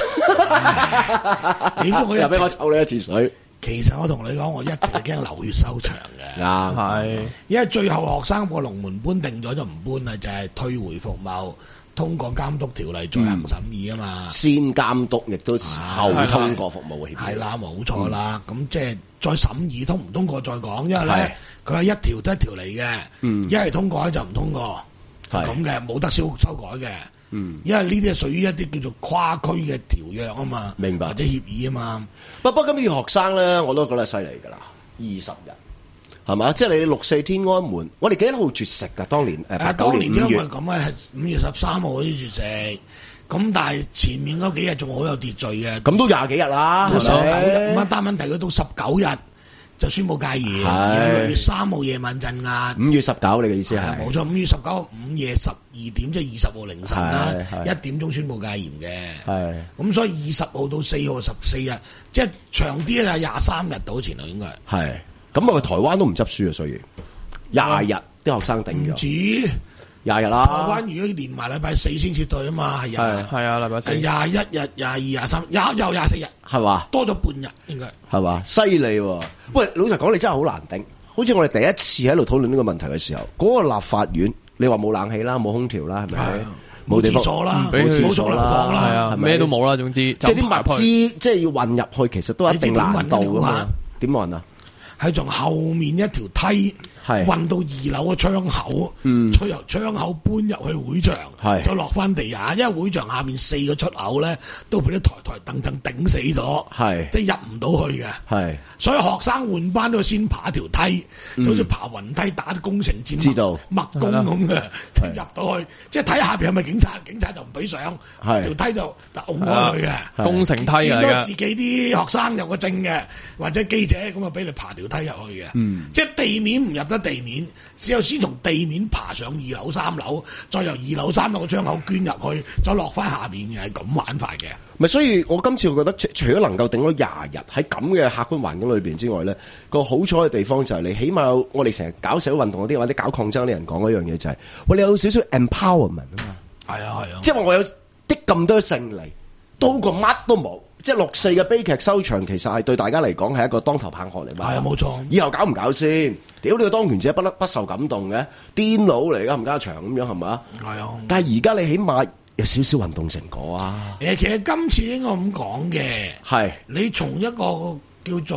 你我又俾我抽你一次水。 其實我同你講，我一直係驚流血收場嘅。 啱係， 因為最後學生個龍門搬定咗就唔搬啦，就係、是、退回服務，通過監督條例再行審議啊嘛。 先監督亦都後通過服務協議。 係啦，冇錯啦。咁、嗯、即係再審議通唔通過再講，因為咧佢係一條得一條嚟嘅。嗯，一係通過咧就唔通過，係咁嘅，冇得修修改嘅。嗯，因為呢啲係屬於一啲叫做跨區嘅條約啊嘛， 明白， 或者協議啊嘛。 不不，今次學生咧，我都覺得犀利㗎啦，二十日係嘛？即係你六四天安門，我哋幾多號絕食㗎？當年誒八九年五月， 當年因為咁啊，係五月十三號嗰啲絕食，咁但係前面嗰幾日仲好有秩序嘅， 咁都廿幾日啦， 都十九日。咁啊， 係單問題佢到十九日就宣布戒嚴，而六月三號夜晚鎮壓。 五月十九，你嘅意思係？ 冇錯，五月十九午夜十二點，即係二十號凌晨啦，一點鐘宣布戒嚴嘅。係咁，所以二十號到四號十四日，即係長啲咧，廿三日到前度應該係。 係咁啊，台灣都唔執輸啊，所以廿日啲學生頂咗。 唔止廿日啦。 台灣如果連埋禮拜四先撤退啊嘛，係廿係啊，禮拜四廿一日、廿二、廿三，有有廿四日， 係嘛？ 多咗半日應該係嘛？犀利喎！喂，老實講，你真係好難頂。好似我哋第一次喺度討論呢個問題嘅時候，嗰、那個立法院，你話冇冷氣啦，冇空調啦，係咪？ 冇廁所啦， 冇廁所房啦， 係啊，咩都冇啦，總之即係啲物資，即係要運入去，其實都一定難度㗎嘛。點運啊？係從後面一條梯運到二樓嘅窗口， 嗯， 再由窗口搬入去會場，再落翻地下。因為會場下面四個出口咧，都俾啲台台凳凳頂死咗，係即係入唔到去嘅。係，所以學生換班都要先爬一條梯，嗯、好似爬雲梯打啲工程戰知道麥工咁嘅，即係入到去，即係睇下邊係咪警察，警察就唔俾上，條梯就拱開去嘅。工程梯嚟嘅，見到自己啲學生有個證嘅，或者記者咁啊，俾你爬條梯入去嘅。嗯，即係地面唔入得地面，只有先從地面爬上二樓、三樓，再由二樓、三樓個窗口捐入去，再落翻下邊嘅，係咁玩法嘅。 咪所以，我今次我覺得除除咗能夠頂到廿日喺咁嘅客觀環境裏邊之外咧，個好彩嘅地方就係你起碼我哋成日搞社會運動嗰啲或者搞抗爭啲人講嗰樣嘢就係、是，喂，你有少少 empowerment 啊嘛。係啊係啊，即係話我有啲咁多勝利，都過乜都冇。即係六四嘅悲劇收場，其實係對大家嚟講係一個當頭棒喝嚟嘛。係啊，冇錯。以後搞唔搞先？屌你個當權者不得不受感動嘅，癲佬嚟噶，冚家祥咁樣係咪？係啊。但係而家你起碼有少少運動成果啊。誒，其實今次應該咁講嘅，係你從一個叫做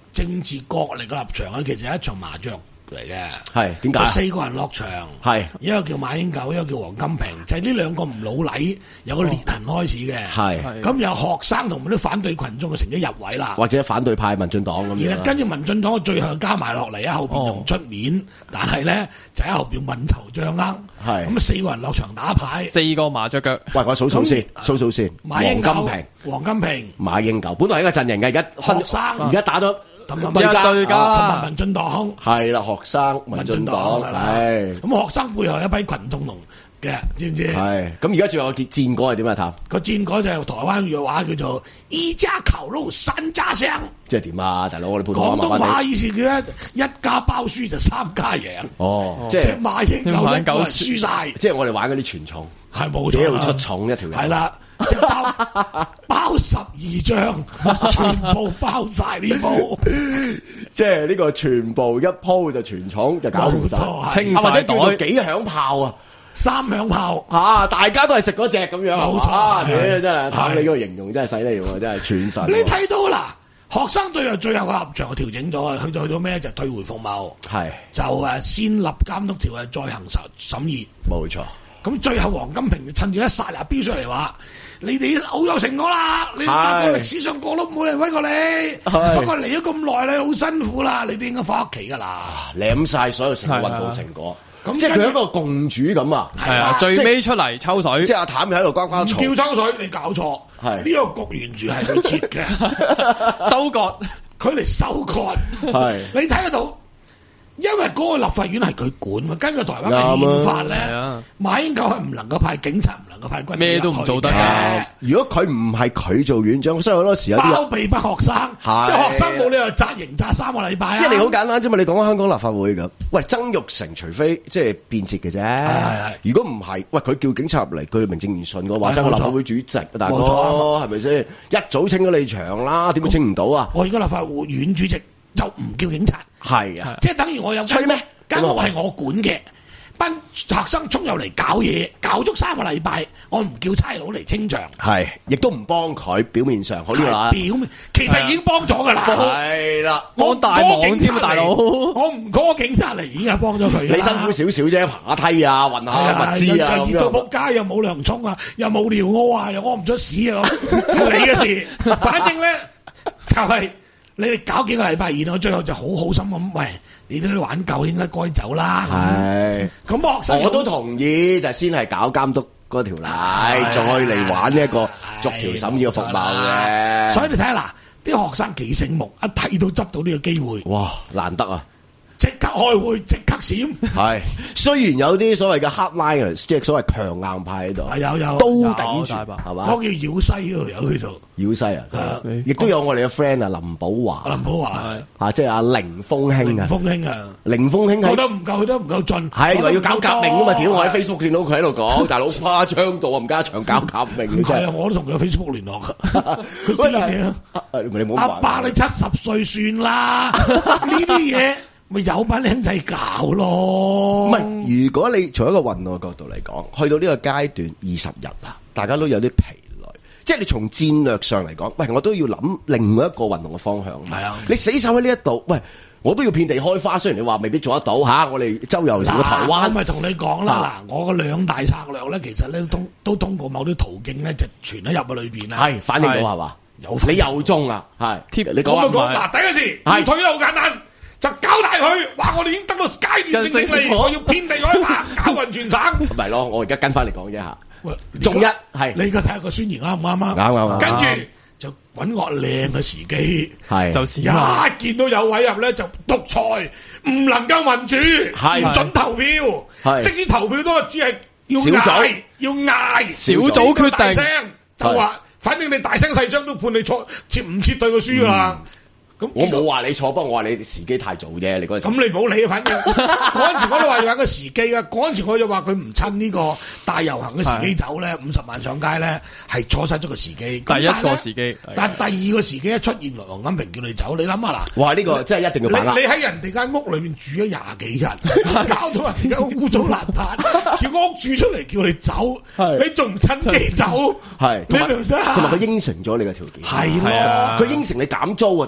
政治角力嘅立場咧，其實係一場麻雀嚟嘅。 係點解？ 四個人落場， 係一個叫馬英九，一個叫黃金平，就係呢兩個唔老禮，有個裂痕開始嘅。 係咁有學生同埋啲反對群眾嘅成績入位啦， 或者反對派民進黨咁樣。 然後跟住民進黨最後加埋落嚟啊，後邊仲出面，哦、但係咧就喺後邊運籌帳鶉。係咁四個人落場打牌， 四個麻雀腳。 喂，我數數先，數數先。 馬英九、 黃金平、 黃金平、 馬英九，本來係一個陣營嘅，而家學生而家打咗。 對家對家同埋民進黨係啦，學生民進黨係咁學生背後有一批群眾同嘅，知唔知？ 係咁而家仲有個戰果係點啊？譚個戰果就係台灣嘅話叫做一家烤肉三家香， 即係點啊？大佬，我哋普通話廣東話意思叫一家包輸就三家贏。 哦， 即係馬英九一個人輸晒， 即係我哋玩嗰啲傳統， 係冇錯， 幾度出重一條人。 係啦。即係包包十二張，全部包晒呢鋪， 即係呢個全部一鋪就全重就搞掂晒，清或者叫做幾響炮啊， 三響炮吓，大家都係食嗰隻咁樣， 冇錯， 真係睇你個形容真係犀利喎，真係全神。 你睇到啦，學生隊又最後個立場調整咗，去到去到咩就退回服務，係就誒先立監督條例，再行審審議， 冇錯。 咁最後黃金平就趁住一剎那飆出嚟話。你哋好有成果啦！你大個歷史上過都冇人威過你，不過嚟咗咁耐你好辛苦啦，你哋應該翻屋企噶啦， 舐晒所有成個運動成果，咁即係佢一個共主咁啊！ 係啊，最尾出嚟抽水， 即係阿譚喺度呱呱嘈， 唔叫抽水，你搞錯，係呢個局完全係佢設嘅， 收割， 佢嚟收割，係你睇得到。因為嗰個立法院係佢管嘛，根據台灣嘅憲法咧，馬英九係唔能夠派警察，唔能夠派軍隊， 咩都唔做得嘅。 如果佢唔係佢做院長，所以好多時有啲包庇班學生，啲學生冇理由紮營紮三個禮拜。 即係你好簡單啫嘛，你講香港立法會咁，喂，曾鈺成除非即係變節嘅啫。如果唔係，喂，佢叫警察入嚟，佢名正言順嘅話，真係立法會主席，大哥係咪先？一早清咗你場啦，點會清唔到啊？ 我而家立法會院主席就唔叫警察。 係啊， 即係等於我有吹咩間屋係我管嘅，班學生衝入嚟搞嘢，搞足三個禮拜，我唔叫差佬嚟清場，係， 亦都唔幫佢。表面上好啲啦， 表面其實已經幫咗噶啦， 係啦， 幫大忙添啊，大佬，我唔 call 警察嚟已經係幫咗佢。 你辛苦少少啫，爬下梯啊，運下物資啊， 熱到仆街又冇涼沖啊，又冇尿屙啊，又屙唔出屎啊，係你嘅事。反正咧就係。你哋搞幾個禮拜，然後最後就好好心咁，喂，你都玩夠，應該該走啦。係，咁學生我都同意，就先係搞監督嗰條例，再嚟玩呢一個逐條審議嘅服務嘅。 所以你睇下嗱，啲學生幾醒目，一睇到執到呢個機會， 哇，難得啊！ 即刻開會，即刻閃。係， 雖然有啲所謂嘅 hardliners，即係所謂強硬派喺度， 有有都頂住，係嘛？ 嗰個叫妖西嗰度有佢做。 妖西啊，亦都有我哋嘅 friend 啊，林寶華。 林寶華啊，即係阿凌峰兄啊。凌峰兄啊， 凌峰兄係。 覺得唔夠，佢都唔夠盡。 係話要搞革命啊嘛？屌，我喺 Facebook 見到佢喺度講，大佬誇張到啊，唔加場搞革命。 係啊，我都同佢 Facebook 聯絡㗎。佢啲嘢啊，阿伯你七十歲算啦，呢啲嘢。咪有班僆仔搞咯， 唔係，如果你從一個運動嘅角度嚟講，去到呢個階段二十日啦，大家都有啲疲累，即係你從戰略上嚟講，喂，我都要諗另外一個運動嘅方向。係啊，你死守喺呢一度，喂，我都要遍地開花。雖然你話未必做得到吓，我哋周遊成個台灣， 我咪同你講啦，嗱，我個兩大策略咧，其實咧都都通過某啲途徑咧，就傳咗入去裏邊啦。係反映到係嘛？有你又中啦，係貼你講啊！ 嗱，第一個事係退得好簡單。就搞大佢，話我哋已經得到階段性勝利，我要遍地開花，搞勻全省。咪咯，我而家跟翻嚟講啫吓。仲一係你而家睇下個宣言啱唔啱啊？ 啱啱啱。 跟住就揾個靚嘅時機， 係就一見到有委入咧就獨裁，唔能夠民主，唔准投票，即使投票都只係要嗌，要嗌小組決定， 聲就話，反正你大聲細張都判你錯，撤唔撤對個輸噶啦。 咁我冇話你錯，不過我話你時機太早啫。你嗰陣咁你唔好理啊，反正嗰陣時我都話要揾個時機啊。嗰陣時我就話佢唔趁呢個大遊行嘅時機走咧，五十萬上街咧係錯失咗個時機。 第一個時機， 但係第二個時機一出現，黃金平叫你走，你諗下嗱， 哇！呢個真係一定要把握。 你喺人哋間屋裏面住咗廿幾日，搞到人哋間屋污糟邋遢，叫個屋住出嚟叫你走，你仲唔趁機走？係，你明唔明啊？ 同埋佢應承咗你嘅條件， 係咯， 佢應承你減租啊，大佬真係。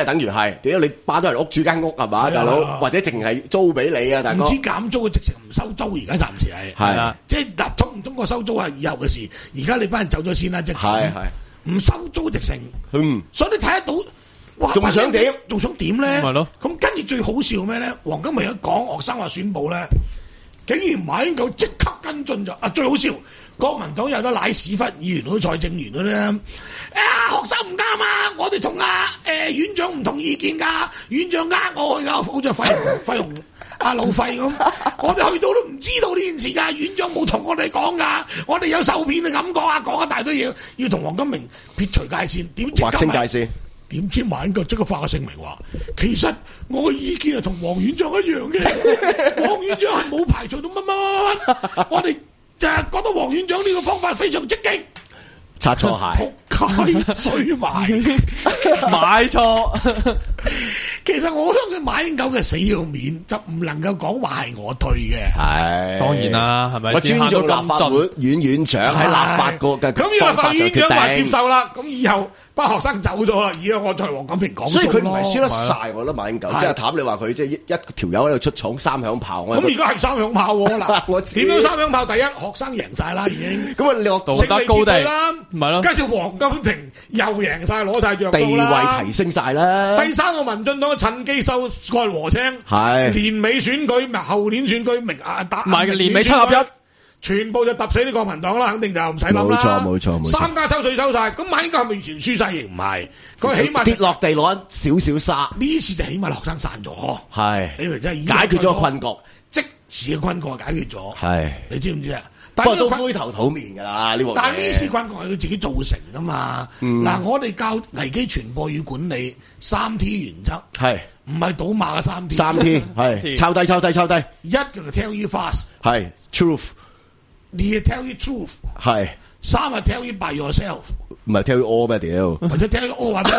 等於係點解你巴多人屋住間屋係嘛，大佬，或者淨係租俾你啊，大哥。 唔知減租，直情唔收租，而家暫時係。 係啦， 即係嗱，通唔通過收租係以後嘅事。而家你班人走咗先啦，即係。 係係。 唔收租直情。嗯。所以你睇得到。哇！ 仲想點？ 仲想點咧？ 係咯。 咁跟住最好笑咩咧？黃金明一講學生話宣佈咧，竟然馬英九即刻跟進咗。啊，最好笑，國民黨有得奶屎忽議員嗰啲財政員嗰啲咧，啊學生唔啱啊！我哋同阿誒院長唔同意見㗎，院長呃我去㗎，好似費費用阿老費咁，我哋去到都唔知道呢件事㗎，院長冇同我哋講㗎，我哋有受騙嘅感覺啊，講一大堆嘢，要同黃金明撇除界線，點劃清界線。 點知馬英九即刻發個聲明話，其實我嘅意見係同黃院長一樣嘅，黃院長係冇排除到乜乜，我哋就係覺得黃院長呢個方法非常積極。 擦錯鞋， 仆街衰埋， 買錯。 其實我相信馬英九嘅死要面就唔能夠講話係我退嘅。 係當然啦，係咪？ 我尊重立法會院院長喺立法個嘅咁立法院長話接受啦，咁以後班學生走咗啦，而家我就係黃錦平講。 所以佢唔係輸得晒，我覺得馬英九即係譚你話佢即係一一條友喺度出廠三響炮。 咁而家係三響炮嗱，我點樣三響炮？第一學生贏晒啦，已經咁啊，你學道德高地啦， 唔係咯？ 跟住黃金平又贏晒，攞晒著數啦， 地位提升晒啦。 第三個民進黨趁機收蓋和青， 係年尾選舉咪後年選舉明啊打， 唔係年尾七合一， 全部就揼死啲國民黨啦，肯定就唔使諗啦。 冇錯冇錯冇錯， 三家抽水收晒，咁馬英九係咪完全輸晒？亦唔係，佢起碼跌落地攞少少沙。 呢次就起碼學生散咗，係你咪真係解決咗個困局， 即時嘅困局解決咗。 係你知唔知啊？ 不過都灰頭土面㗎啦，呢個。 但係呢次困局係佢自己造成㗎嘛。嗱，我哋教危機傳播與管理三 T 原則係。唔係賭馬嘅三 T， 三 T 係抄低抄低抄低。 一個就 tell you fast， 係 truth， 二係 tell you truth， 係三係 tell you by yourself， 唔係 tell you all 咩屌？ 或者 tell you all 或者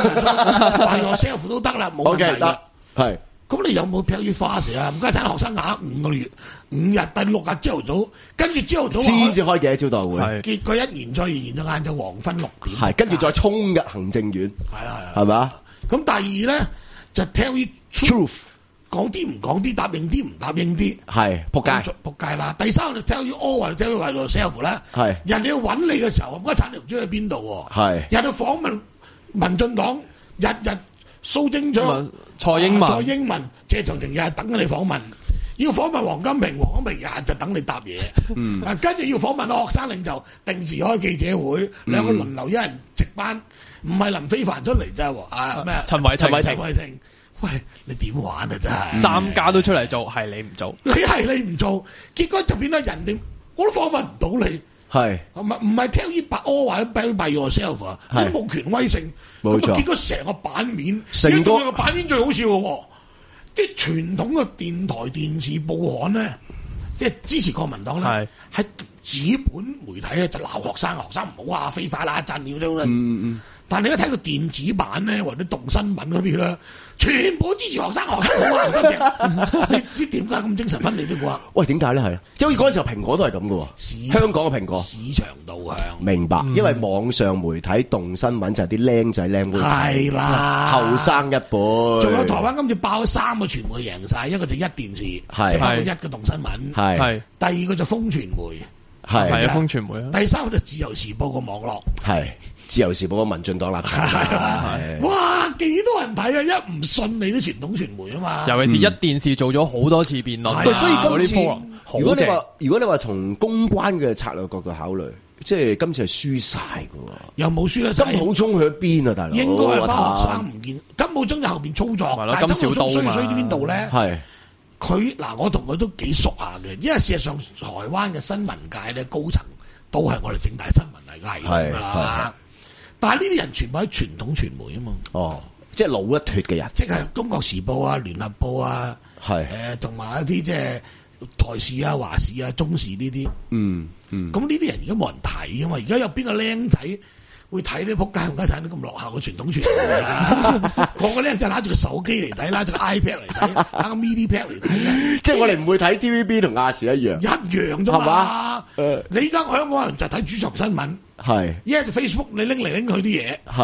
by yourself 都得啦，冇問題嘅。係咁你有冇 tell you fast 啊？唔該睇學生額五個月五日，第六日朝頭早，跟住朝頭早先至開記者招待會， 結果一延再延到晏晝黃昏六點， 係跟住再衝入行政院， 係啊係嘛？ 咁第二咧就 tell you truth， 講啲唔講啲，答應啲唔答應啲，係仆街仆街啦。第三就 tell you all 或者 tell you by yourself 咧，係人哋要揾你嘅時候，唔該產條豬喺邊度喎？係人哋訪問民進黨，日日蘇貞昌、 蔡英文、 蔡英文、謝長廷日日等緊你訪問，要訪問黃金平，黃金平日日就等你答嘢。嗯，啊跟住要訪問學生領袖，定時開記者會，兩個輪流一人值班，唔係林非凡出嚟就係啊咩？ 陳偉霆， 陳偉霆。喂，你點玩啊？真係三家都出嚟做，係你唔做， 你係你唔做，結果就變咗人哋我都訪問唔到你，係唔係唔係 tell you by all 或者 tell you by yourself 啊？都冇權威性，冇錯。結果成個版面，成個個版面最好笑嘅喎，啲傳統嘅電台、電視、報刊咧，即係支持國民黨咧，係紙本媒體咧就鬧學生，學生唔好啊，非法啦，賺料啫啦。嗯嗯。但你一睇個電子版咧，或者動新聞嗰啲咧，全部支持學生，學生好啊，學生正。你知點解咁精神分裂呢個？ 喂，點解咧？係，即係好似嗰陣時候蘋果都係咁嘅喎。香港嘅蘋果市場導向， 明白？因為網上媒體動新聞就係啲僆仔僆妹睇， 係啦， 後生一輩。 仲有台灣今次爆咗三個傳媒贏晒，一個就一電視，係包括一個動新聞，係第二個就風傳媒， 係係啊風傳媒啊， 第三個就自由時報個網絡， 係。自由時報嘅民進黨立場， 哇！幾多人睇啊！一唔信你啲傳統傳媒啊嘛， 尤其是一電視做咗好多次辯論， 所以今次如果你話如果你話從公關嘅策略角度考慮，即係今次係輸晒㗎喎， 又冇輸得。 金溥聰去咗邊啊，大佬？ 應該係班學生唔見，金溥聰喺後邊操作，但係金溥聰衰衰啲邊度咧？係佢嗱，我同佢都幾熟下嘅，因為事實上台灣嘅新聞界咧高層都係我哋政大新聞嚟嘅係㗎啦。但係呢啲人全部喺傳統傳媒啊嘛，哦， 即係老一脱嘅人， 即係《中國時報》啊、《聯合報》啊，係誒同埋一啲即係台視啊、華視啊、中視呢啲，嗯嗯，咁呢啲人而家冇人睇啊嘛，而家有邊個僆仔會睇呢？仆街唔該睇啲咁落後嘅傳統傳媒啊！個個僆仔拿住個手機嚟睇，拿住個 iPad 嚟睇，拿個 midi pad 嚟睇， 即係我哋唔會睇 T V B 同亞視一樣， 一樣啫嘛。誒，你而家香港人就睇主場新聞。係，一係就 Facebook 你拎嚟拎去啲嘢，係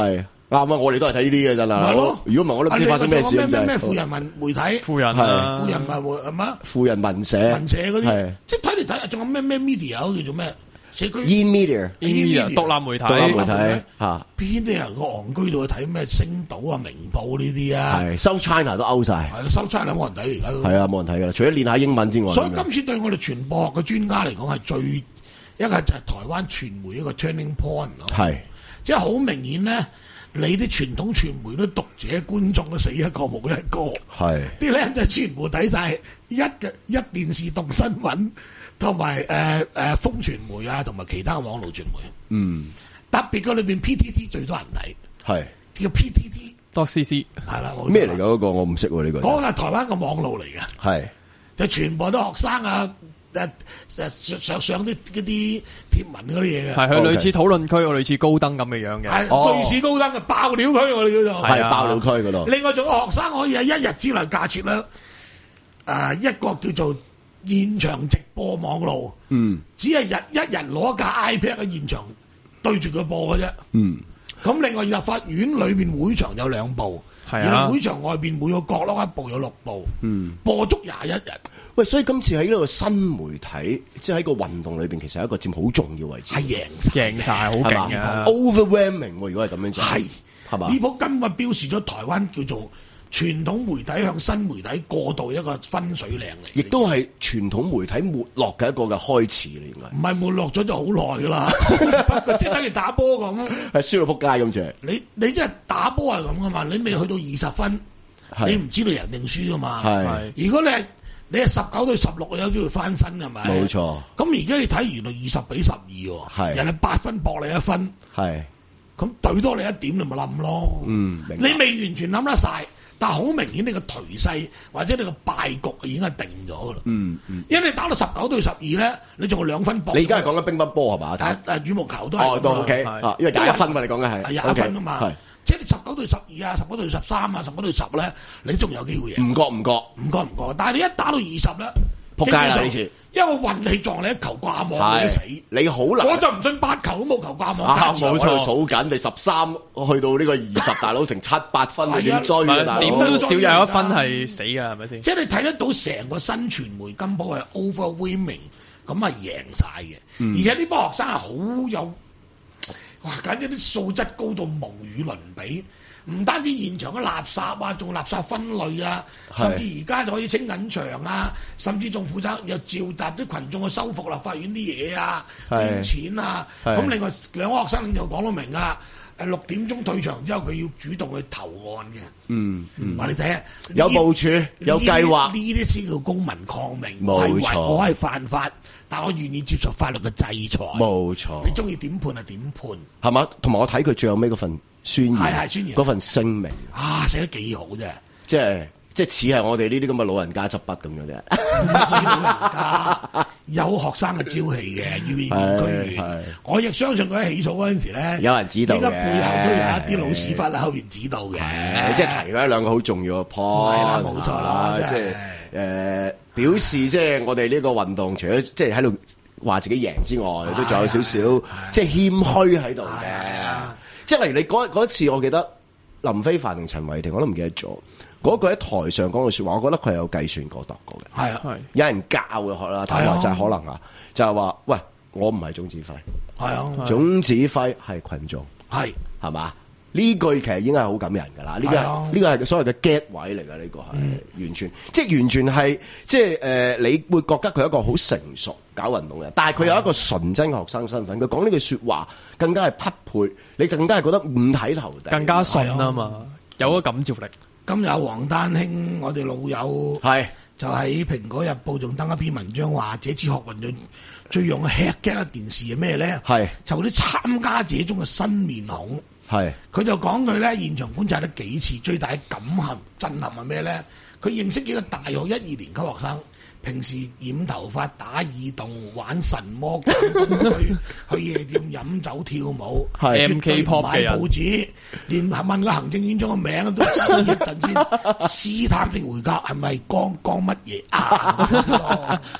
啱啊！我哋都係睇呢啲嘅真啦。如果唔係，我都唔知發生咩事咁就係。 咩富人民媒體、 富人啊、 富人民係嘛？ 富人民社、 民社嗰啲，即係睇嚟睇，仲有咩咩 media 叫做咩？社區 In media、 In media 獨立媒體、 獨立媒體嚇。 邊啲人個戇居度去睇咩星島啊、明報呢啲啊？ 係South China 都 out 晒。 係South China冇人睇而家。 係啊，冇人睇㗎啦，除咗練下英文之外。 所以今次對我哋傳播學嘅專家嚟講係最一個就係台灣傳媒一個 turning point 咯。係，即係好明顯咧。你啲傳統傳媒都讀者觀眾都死一個冇一個，係啲僆仔全部睇晒一嘅一電視動新聞，同埋誒誒風傳媒啊，同埋其他網絡傳媒。嗯，特別嗰裏邊 P T T 最多人睇，係叫 P T T 多 C C 係啦， 咩嚟㗎嗰個我唔識喎呢個。 嗰個係台灣個網路嚟嘅，係就全部都學生啊。誒誒上上啲嗰啲貼文嗰啲嘢嘅， 係佢類似討論區，類似高登咁嘅樣嘅， 係類似高登嘅爆料區，我哋叫做係爆料區嗰度。另外仲有學生可以喺一日之內架設咧誒一個叫做現場直播網路，嗯，只係日一人攞架 iPad 喺現場對住佢播嘅啫，嗯。咁另外立法院裏邊會場有兩部，係啊，然後會場外邊每個角落一部有六部，嗯，播足廿一日。 喂，所以今次喺呢個新媒體，即係喺個運動裏邊，其實係一個佔好重要位置， 係贏贏晒，好勁嘅 ，overwhelming。如果係咁樣就係係嘛？ 呢鋪根本標示咗台灣叫做傳統媒體向新媒體過渡一個分水嶺嚟， 亦都係傳統媒體沒落嘅一個嘅開始嚟，應該。 唔係沒落咗就好耐噶啦，即係等於打波咁， 係輸到撲街咁啫。 你你即係打波係咁噶嘛？你未去到二十分，你唔知道贏定輸噶嘛？係。如果你係你係十九對十六，你有機會翻身係咪？冇錯。咁而家你睇原來二十比十二喎，人哋八分搏你一分，係。咁對多你一點，你咪冧咯。嗯，明白。你未完全冧得晒。但係好明顯，你個頹勢或者你個敗局已經係定咗噶啦。嗯嗯，因為你打到十九對十二咧，你仲有兩分搏。 你而家係講緊乒乓波係嘛？ 但係羽毛球都係。 哦，都 OK 啊，因為廿一分嘛，你講緊係。 係廿一分啊嘛。係，即係你十九對十二啊，十九對十三啊，十九對十咧，你仲有機會贏。 唔覺唔覺， 唔覺唔覺。但係你一打到二十咧， 撲街啦呢次。 因為我運氣撞你一球掛網，你死。 你好難。 我就唔信八球都冇球掛網。 啊，冇錯，數緊你十三去到呢個二十，大佬成七八分，你點追啊？ 點都少有一分係死㗎，係咪先？ 即係你睇得到成個新傳媒金波係 overwhelming，咁係贏晒嘅。而且呢班學生係好有，哇！簡直啲素質高到無與倫比。唔單止現場嘅垃圾啊，仲垃圾分類啊，甚至而家就可以清緊場啊，甚至仲負責又召集啲群眾去修復立法院啲嘢啊，捐錢啊。咁另外兩個學生領袖講到明啊，誒六點鐘退場之後，佢要主動去投案嘅。嗯嗯，話你睇下， 有部署，有計劃， 呢啲先叫公民抗命。 冇錯， 我係犯法，但我願意接受法律嘅制裁。 冇錯， 你中意點判就點判， 係嘛？同埋我睇佢最後尾嗰份宣言， 係係宣言嗰份聲明啊，寫得幾好啫！ 即係即係似係我哋呢啲咁嘅老人家執筆咁樣啫。 唔似老人家，有學生嘅朝氣嘅，於面面俱圓。我亦相信佢喺起草嗰陣時咧， 有人指導嘅， 而家背後都有一啲老屎忽喺後邊指導嘅。 即係提咗一兩個好重要嘅 point。 係啦，冇錯啦， 即係誒表示即係我哋呢個運動，除咗即係喺度話自己贏之外，都仲有少少即係謙虛喺度嘅。即係例如你嗰嗰次，我記得林飛帆定陳偉霆，我都唔記得咗。嗰句喺台上講嘅説話，我覺得佢係有計算過度過嘅。係啊，係有人教嘅學啦，睇話就係可能啊，就係話喂，我唔係總指揮，係啊，總指揮係群眾，係係嘛？呢句其實已經係好感人㗎啦。呢個呢個係所謂嘅 get 位嚟㗎，呢個係完全即係完全係即係誒，你會覺得佢係一個好成熟搞運動嘅，但係佢有一個純真嘅學生身份，佢講呢句説話更加係匹配，你更加係覺得五體投地， 更加信啊嘛，有個感召力。 今日黃丹興，我哋老友係就喺《蘋果日報》仲登一篇文章，話這次學運動最讓我吃驚一件事係咩咧？係就啲參加者中嘅新面孔。係佢就講佢咧現場觀察咗幾次，最大嘅感撼震撼係咩咧？佢認識幾個大學一二年級學生，平時染頭髮、打耳洞、玩神魔鬼去去夜店飲酒跳舞，絕對唔買報紙，連問個行政院長個名都試一陣先，試探性回答係咪講講乜嘢啊？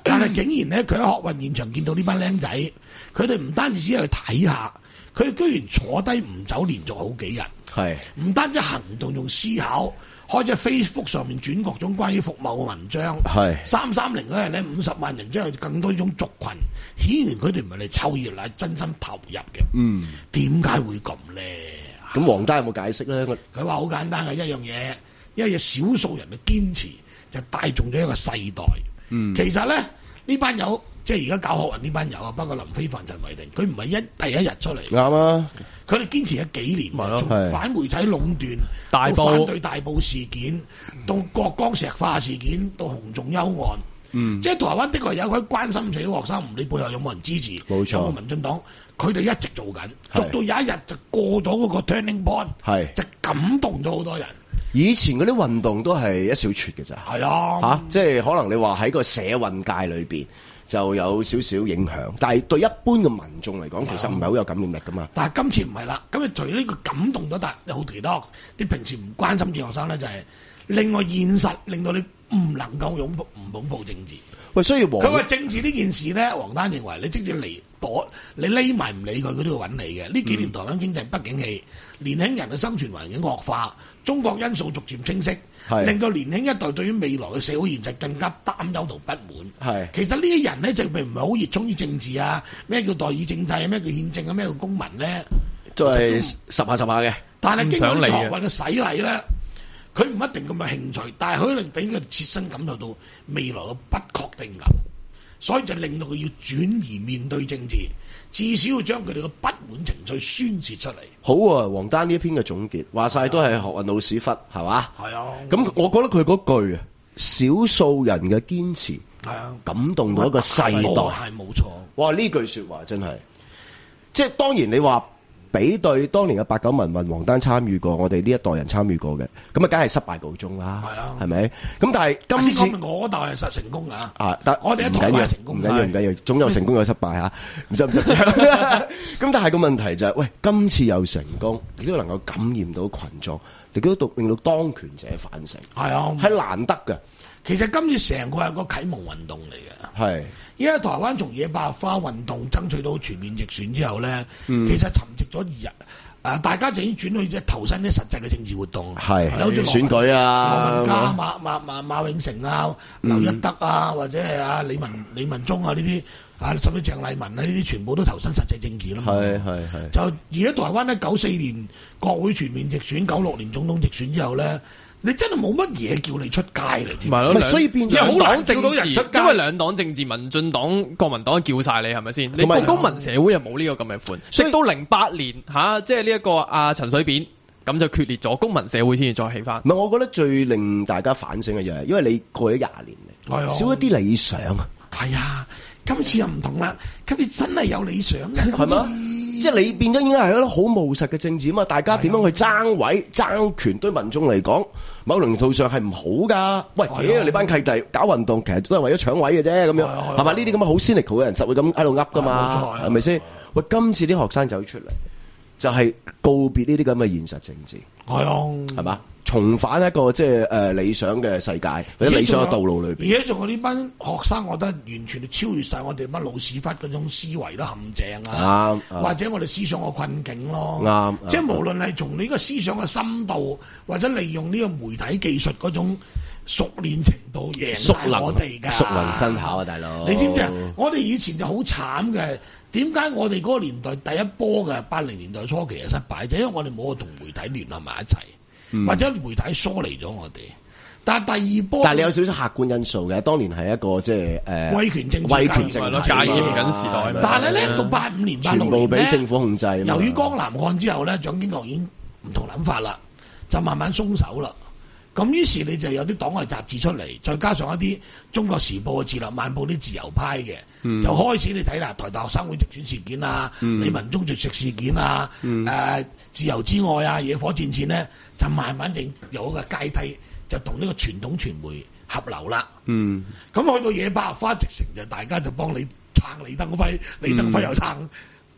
但係竟然咧，佢喺學運現場見到呢班僆仔，佢哋唔單止只係去睇下，佢哋居然坐低唔走，連續好幾日。 係唔單止行動用思考，開始 Facebook 上面轉各種關於服務嘅文章。 係三三零嗰日咧，五十萬人將有更多種族群，顯然佢哋唔係嚟湊熱鬧，真心投入嘅。 嗯， 點解會咁咧？ 咁黃丹有冇解釋咧？ 佢話好簡單嘅一樣嘢，因為有少數人嘅堅持，就帶動咗一個世代。 嗯， 其實咧呢班友。即係而家搞學運呢班友啊，包括林非凡、陳偉霆，佢唔係一第一日出嚟。 啱啊！ 佢哋堅持咗幾年，從反媒體壟斷， 大到反對大埔事件，到國光石化事件，到洪仲丘案。 嗯， 即係台灣的確有位關心社會學生，唔理背後有冇人支持， 冇錯， 有冇民進黨，佢哋一直做緊，做到有一日就過咗嗰個 turning point， 係就感動咗好多人。 以前嗰啲運動都係一小撮嘅咋， 係啊， 嚇、啊，即係可能你話喺個社運界裏邊。就有少少影響，但係對一般嘅民眾嚟講，其實唔係好有感染力噶嘛。 但係今次唔係啦，咁你除咗呢個感動咗，但係好其他啲平時唔關心中學生咧，就係、是、另外現實令到你唔能夠擁抱唔擁抱政治。 喂，所以黃佢話政治呢件事咧，黃丹認為你即使離躲，你匿埋唔理佢，佢都要揾你嘅。呢幾年台灣經濟不景氣，年輕人嘅生存環境惡化，中國因素逐漸清晰，令到年輕一代對於未來嘅社會現實更加擔憂同不滿。 係其實呢啲人咧就並唔係好熱衷於政治啊，咩叫代議政制啊，咩叫憲政啊，咩叫公民咧， 都係十下十下嘅。 但係經過啲學運嘅洗禮咧。佢唔一定咁有興趣，但係可能俾佢切身感受到未來嘅不確定感，所以就令到佢要轉移面對政治，至少要將佢哋嘅不滿情緒宣洩出嚟。 好啊，黃丹呢一篇嘅總結，話晒都係學運老屎忽，係嘛？ 係啊。 咁我覺得佢嗰句啊，少數人嘅堅持， 係啊， 感動到一個世代， 係冇錯。 哇！呢句説話真係，即係當然你話。比對當年嘅八九民運，黃丹參與過，我哋呢一代人參與過嘅，咁啊，梗係失敗告終啦。係啊，係咪？咁但係今次我嗰代係實成功㗎。 啊，但我哋一台係成功， 唔緊要，唔緊要，總有成功有失敗嚇，唔執唔執。咁但係個問題就係，喂，今次又成功，亦都能夠感染到群眾，亦都令到當權者反省。係啊，係難得嘅。 其實今次成個係個啟蒙運動嚟嘅， 係。 因為台灣從野百合花運動爭取到全面直選之後咧， 嗯、 其實沉寂咗二日，誒大家就已經轉去即係投身啲實際嘅政治活動， 係好似選舉啊， 羅文嘉、馬馬馬馬永成啊、劉一德啊，或者係啊李文李文忠啊呢啲啊，甚至鄭麗文啊呢啲，全部都投身實際政治啦嘛。 係係係。 就而家台灣咧，九四年國會全面直選，九六年總統直選之後咧。你真係冇乜嘢叫你出街嚟添， 唔係咯， 所以變咗兩黨政治， 人出街因為兩黨政治，民進黨、國民黨叫晒你係咪先？你個公民社會又冇呢個咁嘅款，直到零八年嚇，即係呢一個阿陳水扁咁就決裂咗，公民社會先至再起翻。 唔係，我覺得最令大家反省嘅嘢係，因為你過咗廿年嚟，少一啲理想啊。 係啊，今次又唔同啦，今次真係有理想嘅， 係嘛？即係你變咗已經係一個好務實嘅政治啊嘛，大家點樣去爭位、爭權，對民眾嚟講，某程度上係唔好噶。喂，屌你班契弟搞運動，其實都係為咗搶位嘅啫，咁樣係咪？呢啲咁嘅好 cynical嘅人，實會咁喺度噏噶嘛，係咪先？喂，今次啲學生走出嚟，就係告別呢啲咁嘅現實政治， 係啊， 係嘛？重返一個即係誒理想嘅世界或者理想嘅道路裏邊， 而且仲有呢班學生，我覺得完全超越晒我哋乜老屎忽嗰種思維都陷阱啊，或者我哋思想嘅困境咯。 啱， 即係無論係從呢個思想嘅深度，或者利用呢個媒體技術嗰種熟練程度，贏晒我哋㗎。 熟能生巧啊，大佬！ 你知唔知啊？我哋以前就好慘嘅。點解我哋嗰個年代第一波嘅八零年代初期係失敗？就因為我哋冇同媒體聯絡埋一齊。嗯、或者媒體疏離咗我哋，但係第二波， 但係你有少少客觀因素嘅。當年係一個即係誒威權政治威權政治戒嚴緊時代。 但係咧到八五年、八六年咧， 全部俾政府控制。 由於江南案之後咧，蔣經國已經唔同諗法啦，就慢慢鬆手啦。咁於是你就有啲黨外雜誌出嚟，再加上一啲《中國時報》嘅自立晚報啲自由派嘅，嗯、就開始你睇啦，台大學生會直選事件啊，嗯、李文忠絕食事件啊，誒、嗯呃、自由之愛啊，野火戰線咧，就慢慢正有一個階梯，就同呢個傳統傳媒合流啦。嗯，咁去到野百合花直成就大家就幫你撐李登輝，李登輝又撐。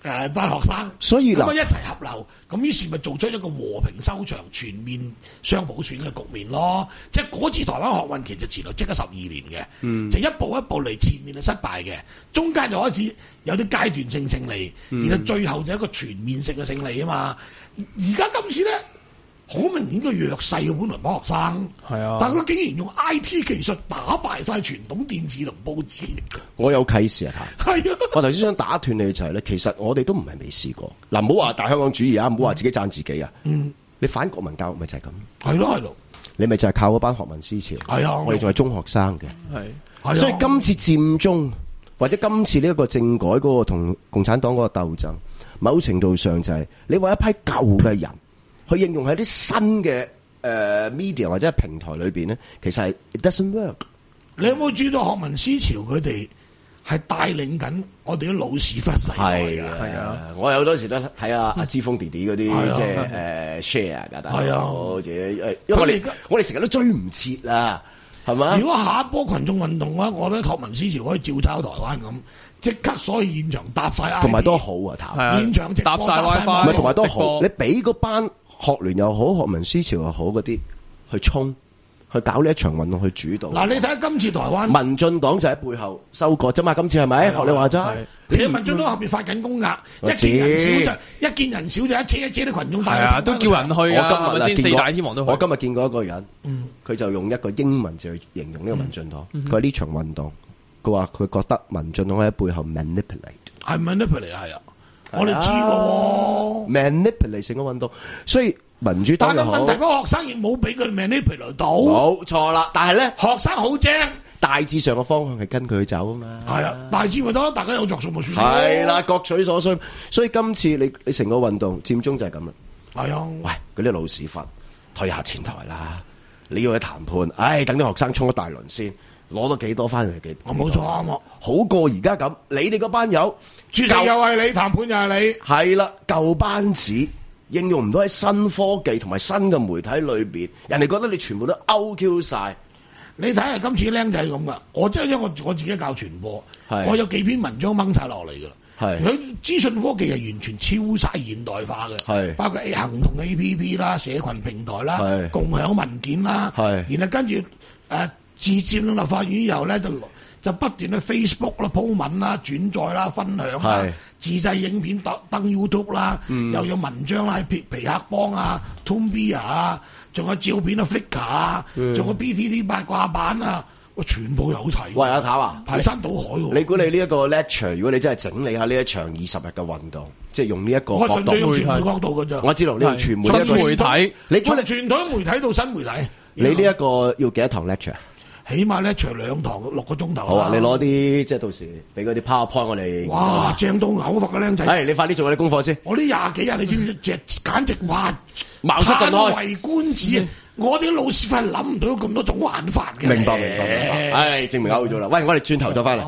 誒班學生， 所以嗱咁啊一齊合流，咁於是咪做出一個和平收場、全面雙普選嘅局面咯。即係嗰次台灣學運其實前後即刻十二年嘅， 嗯、 就一步一步嚟，前面係失敗嘅，中間就開始有啲階段性勝利， 嗯、 然後最後就一個全面性嘅勝利啊嘛。而家今次咧，好明顯個弱勢嘅本來幫學生， 係啊， 但係佢竟然用 I T 技術打敗晒傳統電視同報紙。 我有啟示啊！ 係啊， 我頭先想打斷你就係咧，其實我哋都唔係未試過。嗱，唔好話大香港主義啊，唔好話自己讚自己啊。 嗯， 你反國民教育咪就係咁。 係咯係咯， 你咪就係靠嗰班學民思潮。 係啊， 我哋仲係中學生嘅。 係， 所以今次佔中或者今次呢一個政改嗰個同共產黨嗰個鬥爭，某程度上就係你話一批舊嘅人去應用喺啲新嘅。誒、uh, media 或者係平台裏邊咧，其實係 it doesn't work。你有冇注意到學民思潮佢哋係帶領緊我哋啲老屎忽世代㗎？係啊，我有好多時都睇下阿之鋒弟弟嗰啲即係誒 share 㗎，大家好似誒，因為我哋我哋成日都追唔切啦，係嘛？如果下一波群眾運動咧，我覺得學民思潮可以照抄台灣咁，即刻所以現場搭晒，同埋都好啊，頭現場直播搭晒 WiFi，唔係同埋都好，你俾嗰班。學聯又好，學民思潮又好，嗰啲去衝，去搞呢一場運動去主導。嗱，你睇下今次台灣民進黨就喺背後收割啫嘛，今次係咪？學你話齋，你喺民進黨後邊發緊功㗎，一見人少就一見人少就一車一車啲群眾帶。係啊，都叫人去啊！我今日先四大天王都去。我今日見過一個人，佢就用一個英文字去形容呢個民進黨。佢話呢場運動，佢話佢覺得民進黨喺背後 manipulate， 係 manipulate 係啊。我哋知嘅喎 manipulate 性嘅運動，所以民主黨又好。但係問題，嗰學生亦冇俾佢 manipulate 到。冇錯啦，但係咧，學生好精，大致上嘅方向係跟佢去走啊嘛。係啊，大致咪得，大家有着數咪算咯。係啦，各取所需。所以今次你你成個運動佔中就係咁啦。係啊，喂，嗰啲老屎忽退下前台啦，你要去談判，唉，等啲學生衝一大輪先。攞到幾多翻嚟幾？我冇錯啱喎，好過而家咁。你哋嗰班友，主席又係你，談判又係你，係啦，舊班子應用唔到喺新科技同埋新嘅媒體裏邊，人哋覺得你全部都 out Q 晒。你睇下今次僆仔咁噶，我即係因為我我自己教傳播，我有幾篇文章掹晒落嚟噶啦。係佢資訊科技係完全超晒現代化嘅，係包括行動 A P P 啦、社群平台啦、共享文件啦，係然後跟住誒。呃自佔立法院以後咧，就就不斷喺 Facebook 啦、鋪文啦、轉載啦、分享啦、自製影片登登 YouTube 啦，嗯、又有文章啦喺皮皮克邦啊、Tumblr 啊，仲有照片啊、Flickr 啊，仲、嗯、有 B T T 八卦版啊，我全部有齊。喂，阿頭啊，排山倒海喎！你估你呢一個 lecture，如果你真係整理下呢一場二十日嘅運動，即係用呢一個角度，我純粹用傳媒角度㗎咋。我知道你用傳媒一個新媒體，你從傳統媒體到新媒體，你呢一個要幾多堂 lecture？起碼咧長兩堂六個鐘頭。好啊，你攞啲即係到時俾嗰啲 PowerPoint 我哋。哇，正到嘔佛嘅僆仔！係你快啲做下啲功課先。我呢廿幾日你知唔知？簡直哇，茅塞頓開，嘆為觀止啊！我啲老師傅諗唔到咁多種玩法嘅。明白明白明白。唉，證明嘔咗啦。喂，我哋轉頭再翻嚟。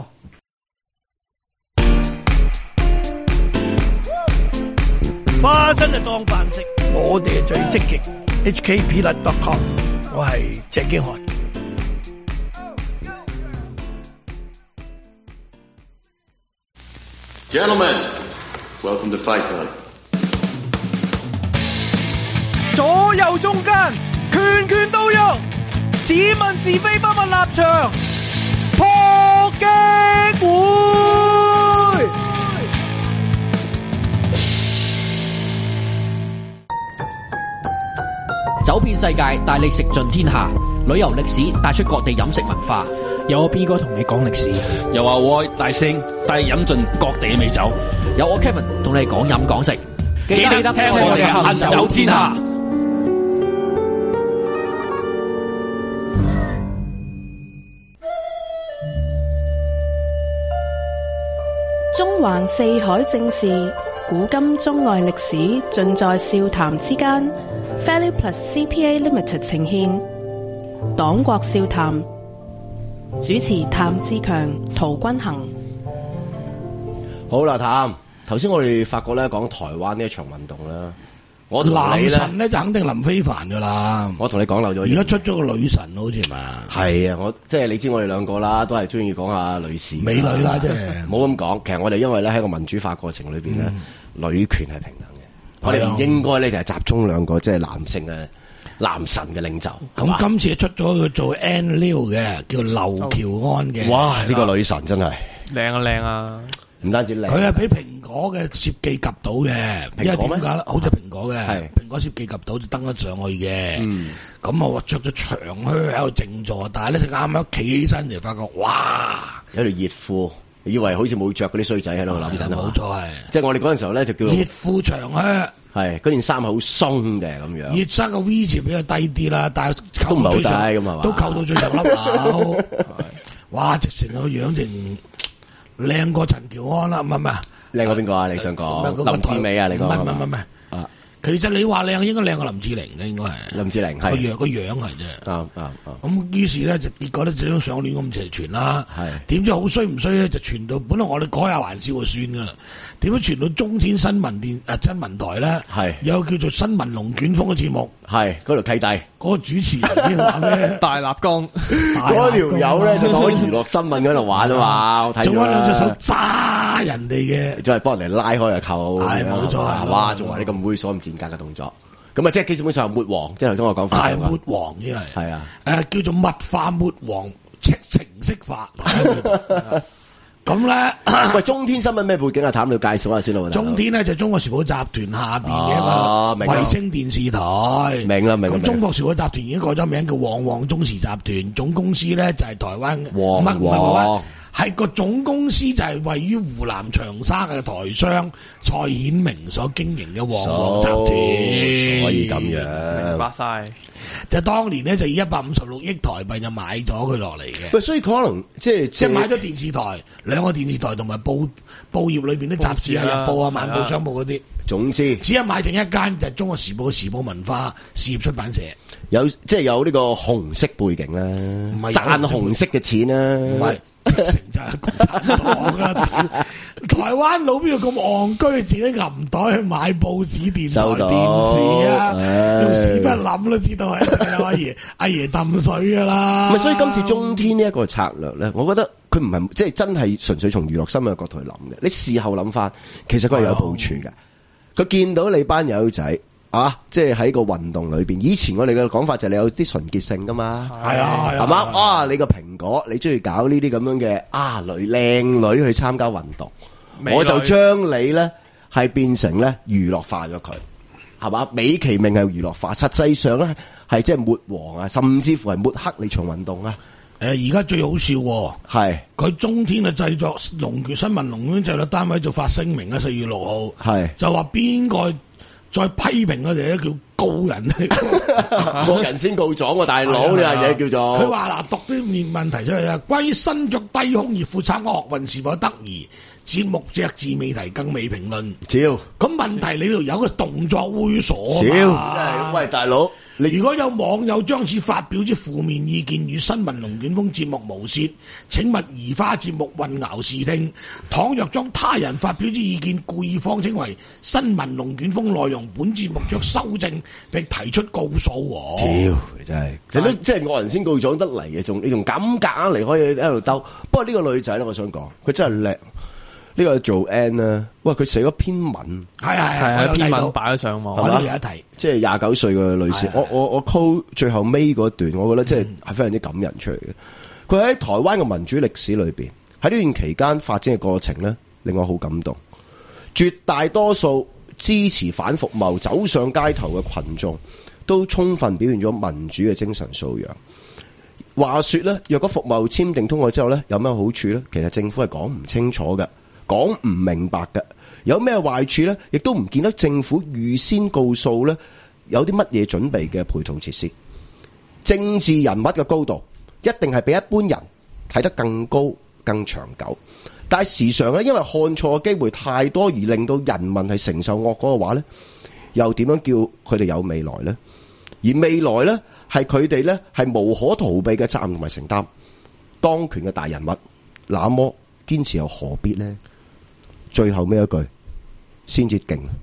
花生就當飯食，我哋係最積極。H K Peanut dot com， 我係鄭經翰。 Gentlemen, welcome to Fight Club. 左右中間，拳拳到肉，只問是非不問立場，破擊會。 走遍世界，帶你食盡天下。旅遊歷史帶出各地飲食文化。 有我 B 哥同你講歷史， 有阿 Y 大聲帶你飲盡各地嘅美酒， 有我 Kevin 同你講飲講食。記得聽我哋行走天下。 中環四海正事，古今中外歷史，盡在笑談之間。Value Plus C P A Limited 呈獻黨國笑談。主持譚志強、陶君行。 好啦，譚，頭先我哋發覺咧講台灣呢一場運動啦， 我同你男咧， 神咧就肯定林非凡噶啦。 我同你講漏咗， 而家出咗個女神好似係嘛？ 係啊，我即係你知我哋兩個啦，都係中意講下女士美女啦，即係冇咁講。其實我哋因為咧喺個民主化過程裏邊咧，女權係平等嘅，我哋唔係啊應該咧就係集中兩個即係男性嘅男神嘅領袖。 咁今次出咗個做 Anne Liu 嘅，叫劉喬安嘅。 哇！呢個女神真係靚啊靚啊！ 唔單止靚， 佢係俾蘋果嘅攝記及到嘅，因為點解咧？好似蘋果嘅，蘋果攝記及到就登咗上去嘅。咁我着咗長靴喺度靜坐，但係咧就啱啱企起身就發覺，哇！ 有條熱褲，以為好似冇着嗰啲衰仔喺度諗緊冇錯係， 即係我哋嗰陣時候咧就叫熱褲長靴。 係嗰件衫係好鬆嘅咁樣， 熱身個 V 字比較低啲啦，但係都唔係好低咁係嘛， 都扣到最上粒樓。哇！直情個樣淨靚過陳喬安啦，唔係唔係靚過邊個啊？你想講林志美啊？你講唔係唔係唔係唔係啊！其實你話靚應該靚過林志玲嘅，應該係林志玲係個樣個樣係啫。 啱啱咁於是咧就結果咧就將上鏈咁齊傳啦。 係點知好衰唔衰咧？就傳到本來我哋開下玩笑就算噶啦。點解傳到中天新聞電誒新聞台咧？ 係有個叫做新聞龍捲風嘅節目。 係嗰條契弟， 嗰個主持人先話咩？ 大立江嗰條友咧就講娛樂新聞嗰度玩啊嘛，我睇咗啦。 仲揾兩隻手揸人哋嘅， 就係幫人哋拉開個扣。 係冇錯， 哇！仲話你咁猥瑣咁賤格嘅動作，咁啊即係基本上係抹黃，即係頭先我講法。 係抹黃呢係。 係啊， 誒叫做物化抹黃程式化。咁咧， 喂，中天新聞咩背景啊？譚你要介紹下先啦。 中天咧就中國時報集團下邊嘅一個衛星電視台。 明啦明啦。 咁中國時報集團已經改咗名叫旺旺中時集團，總公司咧就係台灣。 旺旺。 係個總公司就係位於湖南長沙嘅台商蔡顯明所經營嘅旺旺集團， 所以咁樣明白晒。 就當年咧就以一百五十六億台幣就買咗佢落嚟嘅。 喂，所以佢可能即係即係買咗電視台，兩個電視台同埋報報業裏邊啲雜誌啊、日報啊、晚報、商報嗰啲。 總之， 只係買剩一間就係中國時報嘅時報文化事業出版社， 有即係有呢個紅色背景啦， 唔係賺紅色嘅錢啦， 唔係。成就係共產黨啦！台灣佬邊度咁戇居，自己銀袋去買報紙、電台、電視啊？用屎忽諗都知道係有阿爺阿爺抌水噶啦。 咪所以今次中天呢一個策略咧，我覺得佢唔係即係真係純粹從娛樂新聞嘅角度去諗嘅。你事後諗翻，其實佢係有部署嘅。佢見到你班友仔。啊！即係喺個運動裏邊，以前我哋嘅講法就係你有啲純潔性噶嘛， 係啊， 係嘛？啊！你個蘋果，你中意搞呢啲咁樣嘅啊女靚女去參加運動，我就將你咧係變成咧娛樂化咗佢，係嘛？美其名係娛樂化，實際上咧係即係抹黃啊，甚至乎係抹黑你場運動啊！ 誒，而家最好笑係佢中天嘅製作龍權新聞龍權製作單位就發聲明啊，四月六號係就話邊個再批評佢哋咧叫告人， 冇人先告狀喎，大佬呢樣嘢叫做。 佢話嗱，讀啲面問題出嚟啊，關於身着低胸熱褲參加學運是否得宜？節目隻字未提，更未評論。 超咁問題你度有個動作猥瑣超，喂大佬， 你如果有網友將此發表之負面意見與新聞龍捲風節目無涉，請勿移花節目混淆視聽。倘若將他人發表之意見故意謊稱為新聞龍捲風內容，本節目將修正並提出告訴。 屌，你真係，你都即係惡人先告狀得嚟嘅，仲你仲咁夾硬嚟可以喺度兜。不過呢個女仔咧，我想講，佢真係叻。呢個做 N 啦，喂，佢寫咗篇文， 係係係， 篇文擺咗上網， 係嘛？有一提， 即係廿九歲嘅女士，我我我 call 最後尾嗰段，我覺得即係係非常之感人出嚟嘅。佢喺台灣嘅民主歷史裏邊，喺呢段期間發展嘅過程咧，令我好感動。絕大多數支持反服貿、走上街頭嘅群眾，都充分表現咗民主嘅精神素養。話說咧，若果服貿簽訂通過之後咧，有咩好處咧？其實政府係講唔清楚嘅。講唔明白嘅，有咩壞處咧？亦都唔見得政府預先告訴咧，有啲乜嘢準備嘅配套設施。政治人物嘅高度一定係比一般人睇得更高、更長久。但係時常咧，因為看錯嘅機會太多，而令到人民係承受惡果嘅話咧，又點樣叫佢哋有未來咧？而未來咧，係佢哋咧係無可逃避嘅責任同埋承擔。當權嘅大人物，那麼堅持又何必咧？最後咩一句先至勁？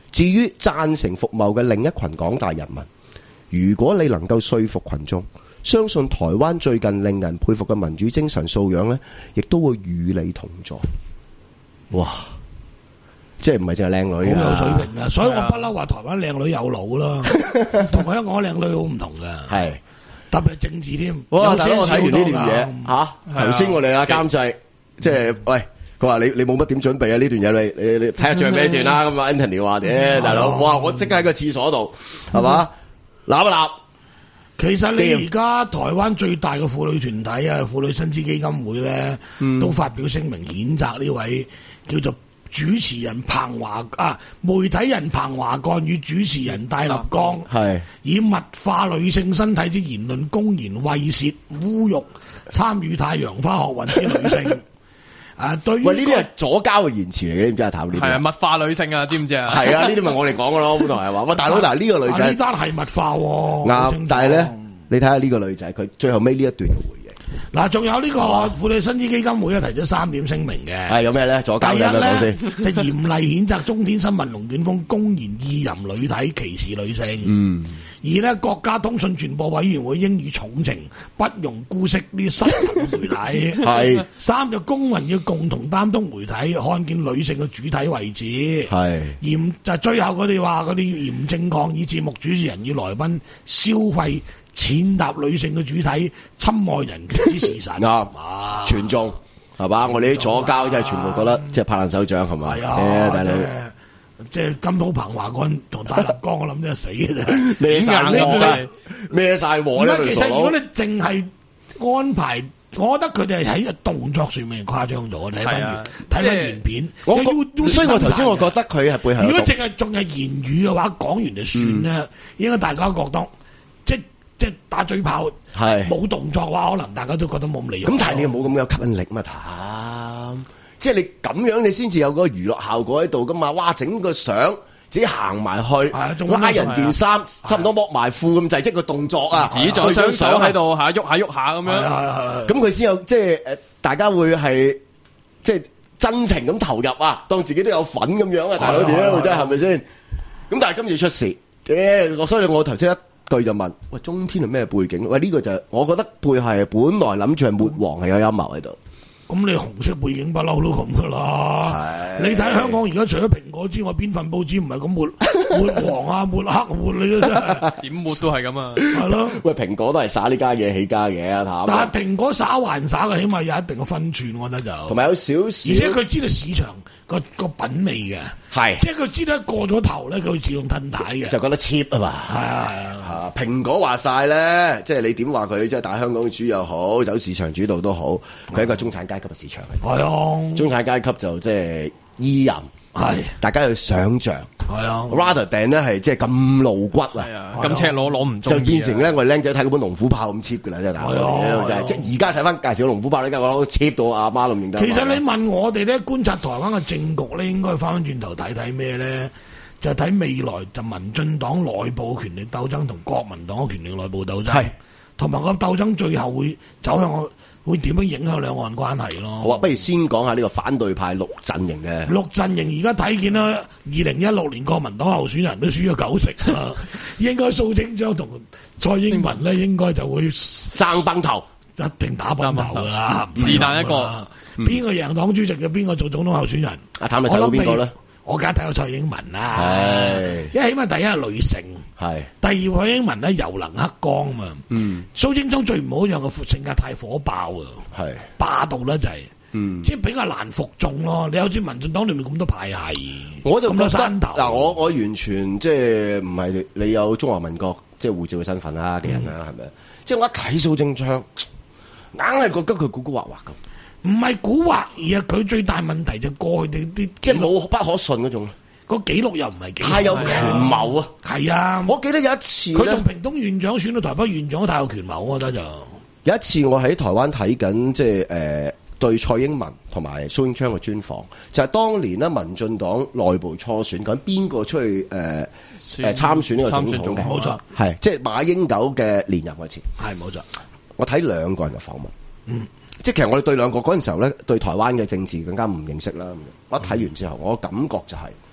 至於贊成服貿嘅另一群廣大人民，如果你能夠說服群眾，相信台灣最近令人佩服嘅民主精神素養呢，亦都會與你同在。哇！即係唔係淨係靚女好有水平啊！所以我不嬲話台灣靚女有腦啦，同香港靚女好唔同嘅。 係特別係政治添。 哇！大佬我睇完呢段嘢嚇，頭先我哋阿監製即係喂，佢話你你冇乜點準備啊？呢段嘢你你你睇下最後咩段啦。咁啊 Anthony 話嘅大佬，哇！我即刻喺個廁所度係嘛攬一攬。 其實你而家台灣最大嘅婦女團體啊，婦女新知基金會咧，嗯、都發表聲明譴責呢位叫做主持人彭華啊，媒體人彭華幹與主持人戴立剛，係以物化女性身體之言論，公然猥褻、侮辱參與太陽花學運之女性。啊，對於喂，呢啲係左膠嘅言辭嚟嘅，你唔知阿頭呢啲係啊，物化女性啊，知唔知啊？ 係啊，呢啲咪我哋講嘅咯，本來係話喂，大佬，但係呢個女仔呢單係物化喎， 啱，但係咧，你睇下呢個女仔，佢最後尾呢一段嘅回應。 嗱，仲有呢個婦女新知基金會咧提咗三點聲明嘅， 係有咩咧？左膠嘅咩講先？ 就嚴厲譴責中天新聞龍捲風公然意淫女體、歧視女性。嗯。而呢國家通訊傳播委員會應予重懲，不容姑息呢新聞媒體。係三就公民要共同擔當媒體，看見女性嘅主體位置。係嚴就最後佢哋話嗰啲嚴正抗議節目主持人與來賓消費踐踏女性嘅主體、侵害人權之事實。 啱，全中係嘛？我哋啲左膠真係全部覺得即係拍爛手掌係咪？係啊，大佬。 即係金土彭華幹同戴立剛，我諗真係死嘅啫， 孭晒鑊真係孭晒鑊咧。 其實如果你淨係安排，我覺得佢哋係喺動作上面誇張咗。睇翻睇翻原片， 我所以我頭先我覺得佢係背後。 如果淨係仲係言語嘅話，講完就算啦。嗯、應該大家覺得即即打嘴炮，係冇動作嘅話，可能大家都覺得冇咁利用。 咁但係你又冇咁有吸引力嘛？譚。即係你咁樣，你先至有個娛樂效果喺度噶嘛？哇！整個相自己行埋去，拉人件衫，差唔多剝埋褲咁滯，即係個動作啊！ 自己再雙手喺度嚇，喐下喐下咁樣。 咁佢先有即係誒，大家會係即係真情咁投入啊，當自己都有份咁樣啊！大佬屌，真係係咪先？咁但係今次出事，誒，所以我頭先一句就問：喂，中天係咩背景？喂，呢個就係我覺得背係本來諗住係抹黃係有陰謀喺度。 咁你紅色背景不嬲都咁噶啦，你睇香港而家除咗蘋果之外，邊份報紙唔係咁抹抹黃啊、抹黑抹你都真係點抹都係咁啊！ 係咯， 喂，蘋果都係耍呢家嘢起家嘅啊， 但係蘋果耍還耍嘅，起碼有一定嘅分寸，我覺得就同埋有少少，而且佢知道市場個個品味嘅，係即係佢知道一過咗頭咧，佢會自動褪軚嘅， 就覺得 cheap 啊嘛。係啊係啊，蘋果話晒咧，即係你點話佢即係大香港主又好，走市場主導都好，佢係一個中產階級嘅市場嚟。係啊，中產階級就即係意淫，係大家去想像，係啊 ，rather than 咧係即係咁露骨啊， 咁赤裸裸唔就變成咧我哋僆仔睇嗰本龍虎豹咁 cheap 㗎啦，真係大佬，就係即係而家睇翻介紹龍虎豹呢家我都 cheap 到阿媽都唔認得。 其實你問我哋咧觀察台灣嘅政局咧，應該翻返轉頭睇睇咩咧？就睇未來就民進黨內部權力鬥爭同國民黨嘅權力內部鬥爭，係同埋個鬥爭最後會走向我。會點樣影響兩岸關係咯？ 好啊，不如先講下呢個反對派綠陣營嘅。 綠陣營而家睇見啦，二零一六年國民黨候選人都輸咗九成啦，應該蘇貞昌同蔡英文咧，應該就會爭崩頭， 一定打崩頭噶啦， 是但一個， 邊個贏黨主席嘅，邊個做總統候選人？ 阿譚你睇到邊個咧？ 我梗係睇到蔡英文啦，因為起碼第一係女性，係第二蔡英文咧柔能克剛啊嘛，嗯，蘇貞昌最唔好樣嘅性格太火爆啊，係霸道咧就係，嗯，即係比較難服眾咯。你好似民進黨裏面咁多派系， 我就咁多山頭嗱，我我完全即係唔係你有中華民國即係護照嘅身份啦嘅人啦，係咪？即係我一睇蘇貞昌，硬係覺得佢古古惑惑咁。 唔係蠱惑，而係佢最大問題就過去啲啲即係冇不可信嗰種， 個記錄又唔係幾太有權謀啊！ 係啊， 我記得有一次佢從屏東縣長選到台北縣長都太有權謀，我覺得就有一次我喺台灣睇緊即係誒對蔡英文同埋蘇貞昌嘅專訪，就係、是、當年咧民進黨內部初選，咁邊個出去誒誒、呃、參選呢個總統嘅？冇錯，係即係馬英九嘅連任嗰次， 係冇錯。我睇兩個人嘅訪問，嗯。即係其實我哋對兩個嗰陣時候咧，對台灣嘅政治更加唔認識啦。我一睇完之後，我感覺就係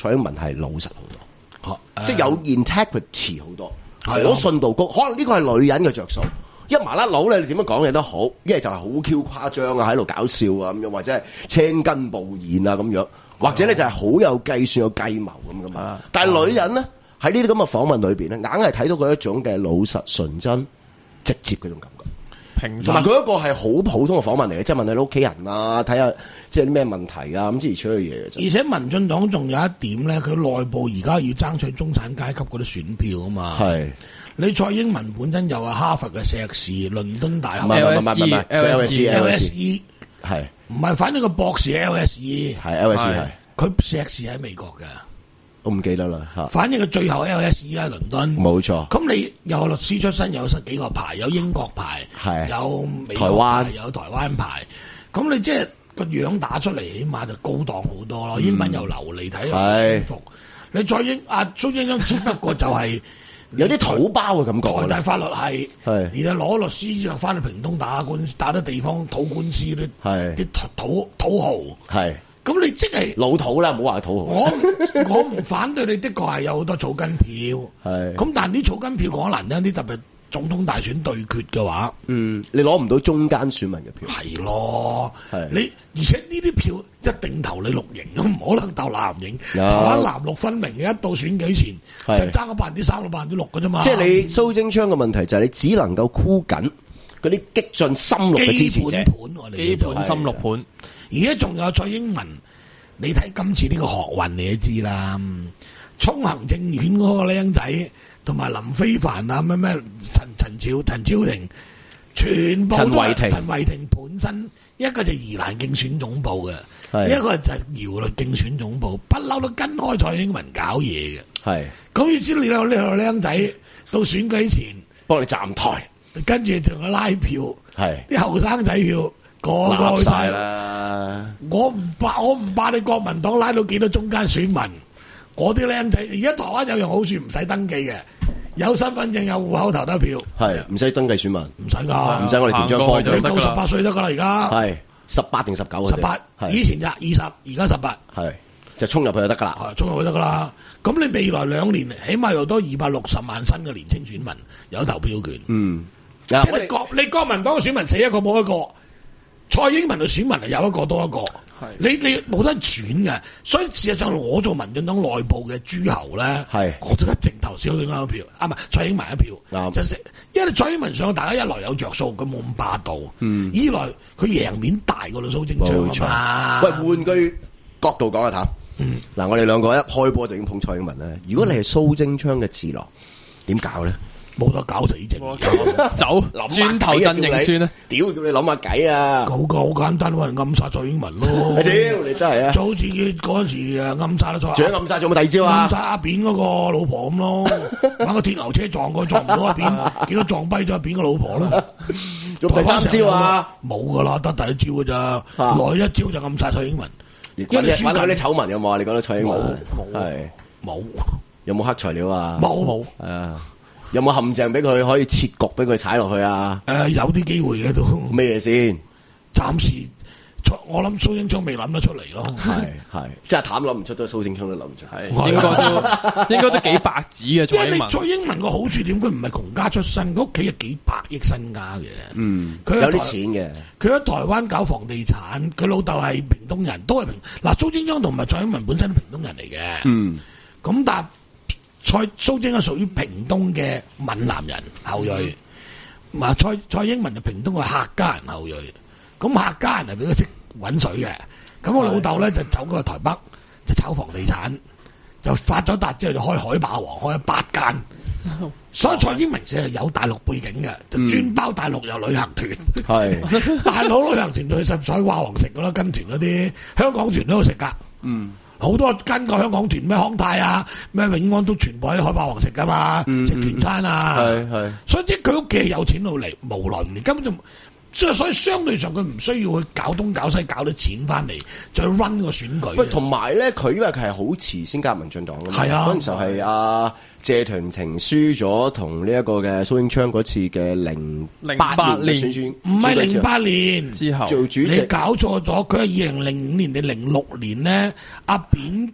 蔡英文係老實好多， 啊、 即係有 integrity 好多， 係可信度高。可能呢個係女人嘅着數。一麻甩佬咧，你點樣講嘢都好，一係就係好 Q 誇張啊，喺度搞笑啊咁樣，或者係青筋暴現啊咁樣，或者咧就係好有計算、有計謀咁噶嘛。但係女人咧喺呢啲咁嘅訪問裏邊咧，硬係睇到佢一種嘅老實、純真、直接嗰種感覺。同埋佢一個係好普通嘅訪問嚟嘅，即係問你屋企人啊，睇下即係啲咩問題啊，咁之類出嘅嘢嘅。 而且民進黨仲有一點咧，佢內部而家要爭取中產階級嗰啲選票啊嘛。係你蔡英文本身又係哈佛嘅碩士，倫敦大學 L S E L S E L S E 係唔係？反正個博士 L S E 係 L S E 係佢碩士喺美國嘅。 我唔記得啦嚇。 反正佢最後 L S E 喺倫敦， 冇錯。 咁你有律師出身，有十幾個牌，有英國牌， 係有美台國牌， 灣有台灣牌。咁你即係個樣打出嚟，起碼就高檔好多咯。英文又流利，睇又舒服。你再英啊，蘇英昌只不過就係有啲土包嘅感覺。 台大法律系， 係而家攞律師之後翻去屏東打官司，打得地方土官司啲， 係啲土土豪。 係。 咁你即係老土啦，唔好話土豪。 我我唔反對你，的確係有好多草根票。係。咁但係啲草根票可能有啲特別總統大選對決嘅話， 嗯，你攞唔到中間選民嘅票。 係咯。 係。 你而且呢啲票一定投你綠營，咁唔可能投藍營。台灣藍綠分明嘅，一到選舉前就爭咗百分之三到百分之六嘅啫嘛。 即係你蘇貞昌嘅問題就係你只能夠箍緊嗰啲激進深綠嘅支持者。 基本盤我哋基本深綠盤。 而家仲有蔡英文，你睇今次呢個學運你都知啦，沖行政院嗰個僆仔同埋林非凡啊，咩咩陳陳朝陳超廷，全部都陳慧婷陳慧婷本身一個就宜蘭競選總部嘅， 係一個就係姚律競選總部，不嬲都跟開蔡英文搞嘢嘅。 係咁要知你有呢個僆仔到選舉前幫你站台， 跟住仲有拉票， 係啲後生仔票。個個立晒啦！ 我唔怕，我唔怕你國民黨拉到幾多中間選民，我啲僆仔而家台灣有樣好處，唔使登記嘅，有身份證有戶口投得票， 係唔使登記選民， 唔使噶， 唔使我哋填張方， 你夠十八歲得噶啦，而家係十八定十九十八，以前就二十，而家十八， 係就衝入去就得噶啦， 衝入去得噶啦。咁你未來兩年起碼有多二百六十萬新嘅年青選民有投票權， 嗯， 即係你國你國民黨嘅選民死一個冇一個。蔡英文嘅選民係有一個多一個，你你冇得選嘅，所以事實上我做民進黨內部嘅諸侯咧，我都一直投小英文一票，啊唔係蔡英文一票，就是因為蔡英文上，大家一來有着數，佢冇咁霸道，嗯、二來佢贏面大過蘇貞昌啊嘛。 喂，換句角度講下，嗱、嗯，我哋兩個一開波就已經捧蔡英文咧。如果你係蘇貞昌嘅智囊，點搞咧？ 冇得搞死正， 走轉頭陣營算啦！ 屌，叫你諗下計啊！ 嗰個好簡單，揾人暗殺蔡英文咯！ 屌，你真係啊！ 就好似嗰陣時誒暗殺啦，蔡。 仲有暗殺，仲有冇第二招啊？ 暗殺阿扁嗰個老婆咁咯，揾個鐵牛車撞過撞唔到阿扁，結果撞跛咗阿扁個老婆咯。 仲第三招啊？ 冇噶啦，得第一招噶咋，來一招就暗殺蔡英文。 因為你揾到啲醜聞有冇啊？你覺得蔡英文冇係冇？ 有冇黑材料啊？ 冇冇啊！有冇陷阱俾佢可以設局俾佢踩落去啊？ 誒、呃，有啲機會嘅都。 咩嘢先？ 暫時，我諗蘇貞昌未諗得出嚟咯。 係係，即係淡諗唔出，都蘇貞昌都諗唔出。 係應該都應該都幾白紙嘅蔡英文。 蔡英文個好處點？佢唔係窮家出身，佢屋企有幾百億身家嘅。 嗯，佢有啲錢嘅。佢喺台灣搞房地產，佢老豆係屏東人，都係屏。嗱，蘇貞昌同埋蔡英文本身係屏東人嚟嘅。嗯，咁但。蔡蘇貞係屬於屏東嘅閩南人後裔，嘛蔡蔡英文就屏東嘅客家人後裔，咁客家人係比較識揾水嘅，咁我老豆咧就走過去台北就炒房地產，就發咗達之後就開海霸王，開咗八間，所以蔡英文成係有大陸背景嘅，就專包大陸有旅行團，係大陸旅行團就去十水霸王食噶啦，跟團嗰啲香港團都有食噶，嗯。好多跟個香港團咩康泰啊咩永安都全部喺海霸王食噶嘛，嗯、食團餐啊，係係，所以即係佢屋企係有錢到嚟無論，根本就即係所以相對上佢唔需要去搞東搞西搞啲錢翻嚟再 run 個選舉。喂， 同埋咧，佢因為佢係好遲先加入民進黨噶嘛，係啊，嗰陣時候係阿謝長廷輸咗同呢一個嘅蘇貞昌嗰次嘅零八年選選， 唔係零八年之後做主席， 你搞錯咗，佢係二零零五年定零六年咧，阿扁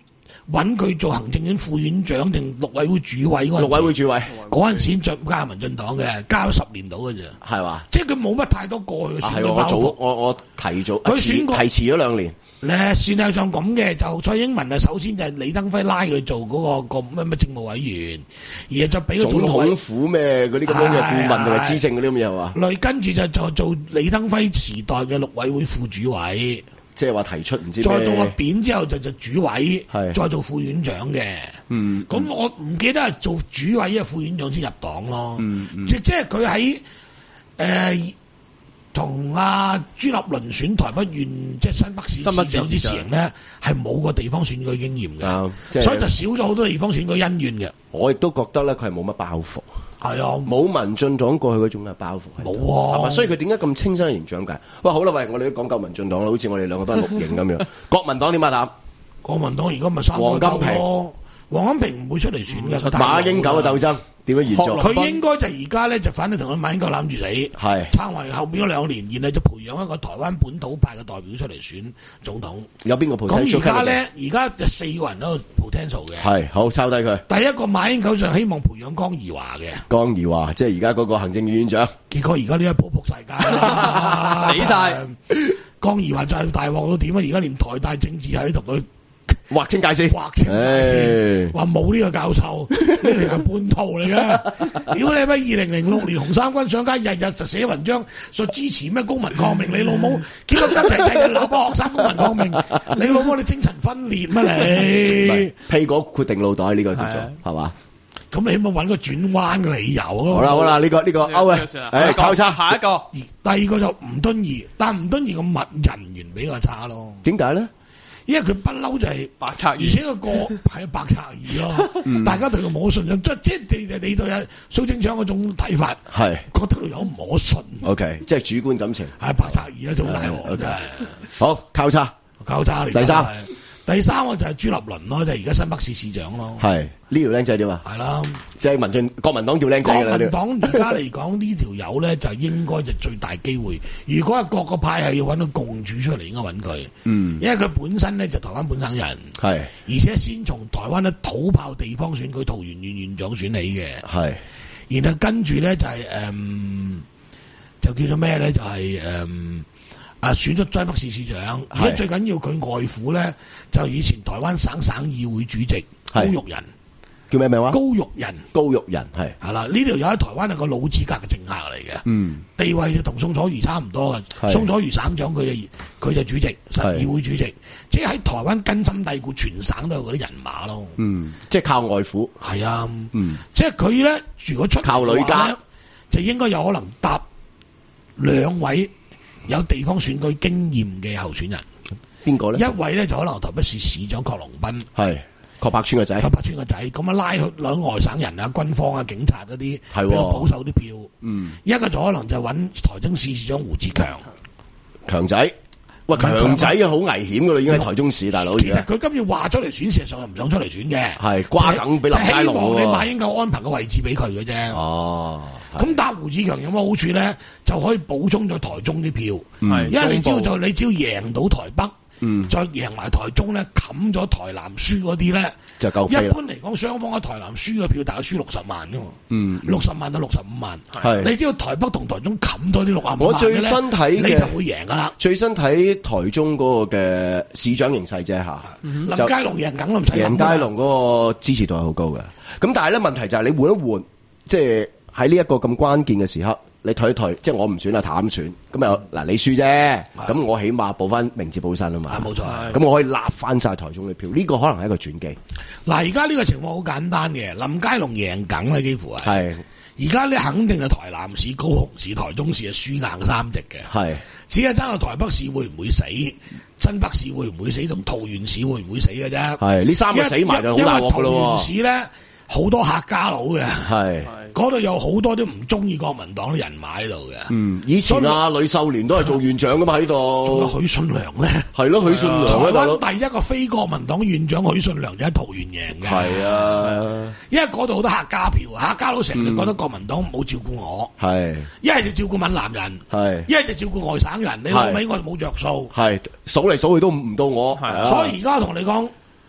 揾佢做行政院副院長定陸委會主委嗰陣時， 陸委會主委嗰陣時再加民進黨嘅，加咗十年到嘅啫， 係嘛？ 即係佢冇乜太多過去嘅選舉係我早我我提早佢選過提遲咗兩年。 咧，事實上咁嘅就蔡英文啊，首先就係李登輝拉佢做嗰、個個咩咩政務委員，而就俾佢做總統府咩嗰啲咁樣嘅顧問定係資政嗰啲咁嘢係嘛？ 類跟住就就做李登輝時代嘅陸委會副主委， 即係話提出唔知再到咩個扁之後就就主委， 係再做副院長嘅。 嗯， 咁我唔記得係做主委啊副院長先入黨咯。 嗯嗯即即係佢喺誒同阿朱立倫選台北縣即係新北市新北市市長之前咧，係冇個地方選舉經驗嘅， 啊即係所以就少咗好多地方選舉恩怨嘅。 我亦都覺得咧，佢係冇乜包袱。 係啊， 冇民進黨過去嗰種嘅包袱。 冇啊係嘛？所以佢點解咁清新嘅形象㗎？喂，好啦，喂，我哋都講夠民進黨啦，好似我哋兩個都係綠營咁樣。國民黨點啊？答國民黨而家咪三黃金平咯，黃金平唔會出嚟選嘅。 馬英九嘅鬥爭點樣延續？ 佢應該就而家咧就反正同佢馬英九攬住死， 係撐埋後邊嗰兩年，然後就培養一個台灣本土派嘅代表出嚟選總統。 有邊個 potential？ 咁而家咧，而家就四個人都 potential 嘅。 係好抄低佢。 第一個馬英九就希望培養江宜樺嘅。 江宜樺即係而家嗰個行政院院長。 結果而家呢一鋪撲晒街啦， 死晒。 江宜樺就係大鑊到點啊！而家連台大政治喺度同佢劃清界線， 劃清界線，話冇呢個教授，呢個係叛徒嚟嘅。屌你咩？二零零六年紅衫軍上街，日日就寫文章，說支持咩公民抗命。你老母，結果今日日日鬧班學生公民抗命，你老母你精神分裂咩你？ 屁股決定腦袋呢個叫做係嘛？ 咁你起碼揾個轉彎嘅理由咯。 好啦好啦，呢個呢個歐啊，誒交叉下一個， 第二個就吳敦義，但吳敦義個物人緣比較差咯。 點解咧？ 因為佢不嬲就係白賊， 而且個個係白賊兒咯，大家對佢冇信心，即即係你你對阿蘇貞昌嗰種睇法係覺得佢有唔可信。 O K， 即係主觀感情。 係白賊兒一種大鑊真係。 好交叉， 交叉嚟。 第三， 第三個就係朱立倫咯，就係而家新北市市長咯。 係呢條僆仔點啊？ 係啦， 即係民進國民黨叫僆仔㗎啦。 國民黨而家嚟講呢條友咧，就應該就最大機會。如果係各個派係要揾個共主出嚟，應該揾佢。嗯，因為佢本身咧就台灣本省人，係而且先從台灣咧土炮地方選舉桃園縣縣長選起嘅，係。然後跟住咧就係、是、誒、嗯，就叫做咩咧？就係、是、誒。嗯啊！選咗新北市市長，而家最緊要佢外父咧，就以前台灣省省議會主席高玉仁， 叫咩名話？ 高玉仁， 高玉仁係係啦，呢條友喺台灣係個老資格嘅政客嚟嘅， 嗯， 地位就同宋楚瑜差唔多嘅，宋楚瑜省長佢就佢就主席，省議會主席，即係喺台灣根深蒂固，全省都有嗰啲人馬咯， 嗯，即係靠外父， 係啊， 嗯， 即係佢咧，如果出靠女家， 就應該有可能搭兩位有地方選舉經驗嘅候選人， 邊個咧？ 一位咧就可能台北市市長郝龍斌， 係郝柏村個仔， 郝柏村個仔，咁啊拉去兩外省人啊、軍方啊、警察嗰啲比較保守啲票，嗯，一個就可能就揾台中市市長胡志強， 強仔，喂強仔啊好危險噶啦，已經喺台中市大佬。 其實佢今次話出嚟選，事實上又唔想出嚟選嘅， 係瓜梗俾林佳龍喎， 希望你馬英九安排個位置俾佢嘅啫。哦。咁搭胡志強有乜好處咧？就可以補充咗台中啲票，嗯、因為你只要就你只要贏到台北，嗯、再贏埋台中咧，冚咗台南輸嗰啲咧，就夠飛啦。一般嚟講，雙方喺台南輸嘅票大概輸六十萬啫嘛，嗯，六十萬到六十五萬。係你只要台北同台中冚多啲六啊五萬，我最新睇你就會贏噶啦。 最新睇台中嗰個嘅市長形勢啫嚇， 嗯、林佳龍贏梗唔使諗。 林佳龍嗰個支持度係好高嘅，咁但係咧問題就係你換一換，即係。喺呢一個咁關鍵嘅時刻，你退一退，即係我唔選啦，淡選，咁又嗱你輸啫，咁我起碼報翻明哲保身啊嘛， 冇錯， 咁我可以立翻晒台中嘅票，呢、這個可能係一個轉機。 嗱，而家呢個情況好簡單嘅，林佳龍贏梗啦，幾乎係。係。而家咧肯定係台南市、高雄市、台中市係輸硬三席嘅。係。只係爭到台北市會唔會死，新北市會唔會死，同桃園市會唔會死嘅啫。係。呢三個死埋就好大鑊噶咯喎。因為桃園市咧好多客家佬嘅。係。嗰度有好多都唔中意國民黨啲人馬喺度嘅。嗯，以前啊，呂秀蓮都係做院長噶嘛喺度。仲有許信良咧。係咯，許信良。台灣第一個非國民黨院長許信良就喺桃園贏嘅。係啊，因為嗰度好多客家票，客家佬成日覺得國民黨冇照顧我。係。一係就照顧閩南人。係。一係就照顧外省人。你老尾我冇着數。係。數嚟數去都唔到我。係啊。所以而家同你講。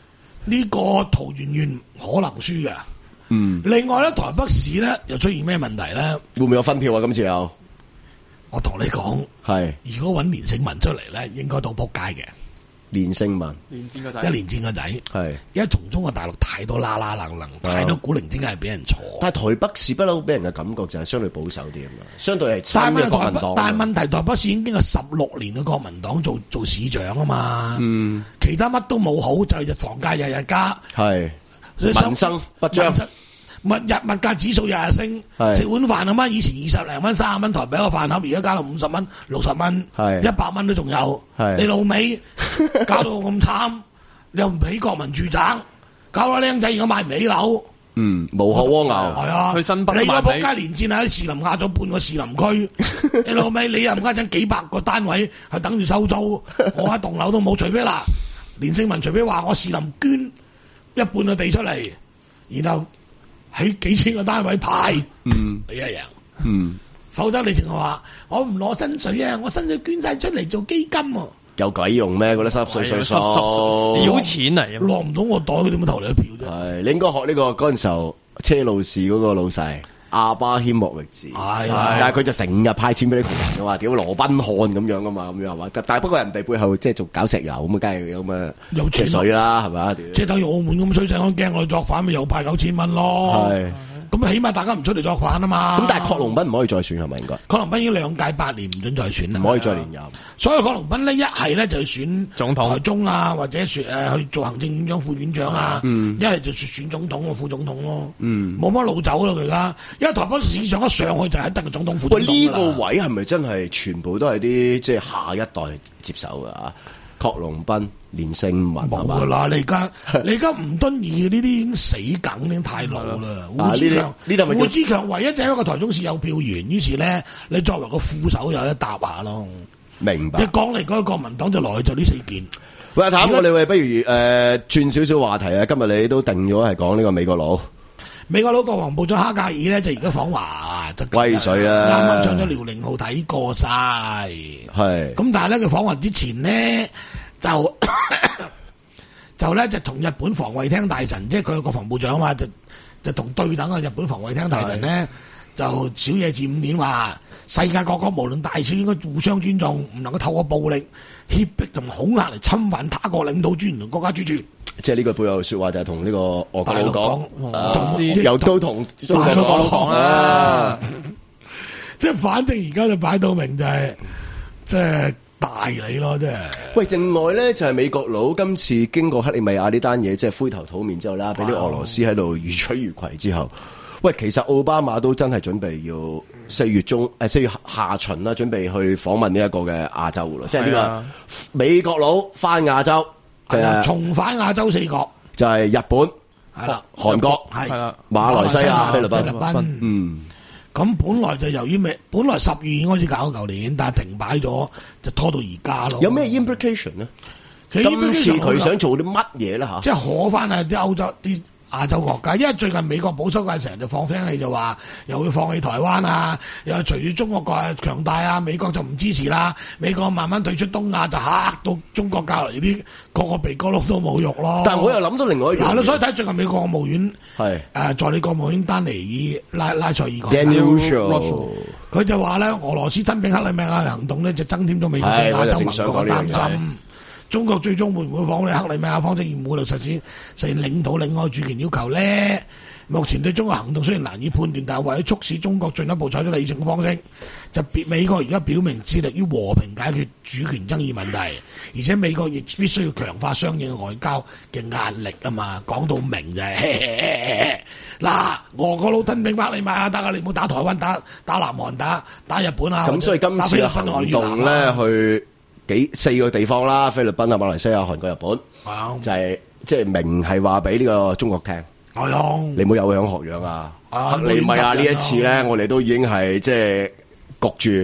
呢個桃園縣可能輸嘅。 嗯。 另外咧，台北市咧又出現咩問題咧？ 會唔會有分票啊？今次有？ 我同你講， 係如果揾連勝文出嚟咧，應該到撲街嘅。 連勝文， 連戰個仔， 一連戰個仔， 係因為從中國大陸太多啦啦能能，太多古靈精怪係俾人坐。 但係台北市不嬲俾人嘅感覺就係相對保守啲啊嘛，相對係但係親嘅國民黨。 但係問題台北市已經經過十六年嘅國民黨做做市長啊嘛， 嗯， 其他乜都冇好，就係房價日日加， 係民生不張。 物日物價指數日日升，食碗飯啊嘛！以前二十零蚊、三十蚊台幣一個飯盒，而家加到五十蚊、六十蚊，一百蚊都仲有。你老味搞到咁慘，你又唔俾國民住宅，搞到僆仔而家買唔起樓。 嗯，無殼蝸牛係啊， 去新北你個仆街連戰喺士林壓咗半個士林區，你老味你又唔家陣幾百個單位係等住收租，我一棟樓都冇，除非嗱連勝文，除非話我士林捐一半嘅地出嚟，然後。喺幾千個單位派，嗯，你一樣，嗯，否則你淨係話我唔攞薪水啊，我薪水捐晒出嚟做基金喎， 有鬼用咩？嗰啲濕碎碎數， 小錢嚟， 落唔到我袋，佢點樣投你一票啫？ 係你應該學呢個嗰陣時候車路士嗰個老細阿巴謙莫域治，係，但係佢就成日派錢俾啲窮人嘅嘛，屌羅賓漢咁樣噶嘛，咁樣係嘛？但係不過人哋背後即係做搞石油咁啊，梗係有咁嘅有錢水啦，係咪？ 即係等於澳門咁衰仔，我驚我作反咪又派九千蚊咯。係。咁起碼大家唔出嚟作反啊嘛！ 咁但係郝龍斌唔可以再選係咪應該？ 郝龍斌已經兩屆八年唔准再選啦， 唔可以再連任。 所以郝龍斌呢，一係咧就選總統、 台中啊，或者選誒去做行政院長、副院長啊，一係就選總統、副總統咯。嗯，冇乜路走咯佢而家，因為台北市長一上去就係得個總統、副總統。 喂，呢個位係咪真係全部都係啲即係下一代接手㗎啊？郝龍斌、連勝文冇噶啦！你而家你而家吳敦義呢啲已經死梗，已經太老啦。胡志強呢度胡志強唯一就係一個台中市有票源，於是咧你作為個副手有得答下咯。 明白。 一講嚟嗰個國民黨就來就呢四件。 喂，阿譚，我哋喂不如誒轉少少話題啊！今日你都定咗係講呢個美國佬。 美國佬國防部長哈格爾咧就而家訪華，就威水啦！ 啱啱上咗遼寧號睇過晒，係咁，但係咧佢訪華之前咧就就咧就同日本防衛廳大臣，即係佢個國防部長啊嘛，就就同對等嘅日本防衛廳大臣咧就小野寺五點話，世界各國無論大小應該互相尊重，唔能夠透過暴力、脅迫同恐嚇嚟侵犯他國領土尊嚴同國家主權。即係呢句背後說話就係同呢個俄國佬講，又都同中國佬講啦。即係反正而家就擺到明就係即係大你咯，即係。喂，另外咧就係美國佬今次經過克里米亞呢單嘢，即係灰頭土面之後啦，俾啲俄羅斯喺度如取如攜之後，喂，其實奧巴馬都真係準備要四月中誒四月下旬啦，準備去訪問呢一個嘅亞洲咯，即係呢個美國佬翻亞洲。係啊，重返亞洲四國就係日本，係啦，韓國係啦，馬來西亞、菲律賓，菲律賓，嗯，咁本來就由於咩？本來十月已經開始搞，舊年但係停擺咗，就拖到而家咯。有咩 implication 咧？今次佢想做啲乜嘢咧？吓，即係可翻啊啲歐洲啲亞洲國家，因為最近美國保守界成日就放聲氣，就話又會放棄台灣啊，又隨住中國國強大啊，美國就唔支持啦，美國慢慢退出東亞，就嚇到中國隔離啲個個鼻哥窿都冇肉咯。但係我又諗到另外一樣，嗱，所以睇最近美國國務院係誒助理國務院丹尼爾拉拉塞爾講，佢就話咧，俄羅斯吞併克里米亞行動咧，就增添咗美國嘅亞洲盟國嘅擔心。中國最終會唔會放棄克里米亞方式，而冇嚟實踐實現領土領海主權要求咧？目前對中國行動雖然難以判斷，但係為咗促使中國進一步採取理性嘅方式，就別美國而家表明致力於和平解決主權爭議問題，而且美國亦必須要強化相應嘅外交嘅壓力啊嘛！講到明就係嗱，俄國佬吞併克里米亞得啊，你唔好打台灣、打打南韓、打打日本啊！咁所以今次嘅行動咧，去幾四個地方啦，菲律賓啊、馬來西亞、韓國、日本，嗯、就係即係明係話俾呢個中國聽，嗯、你冇有樣學樣啊！克里米亞呢一次咧，我哋都已經係即係焗住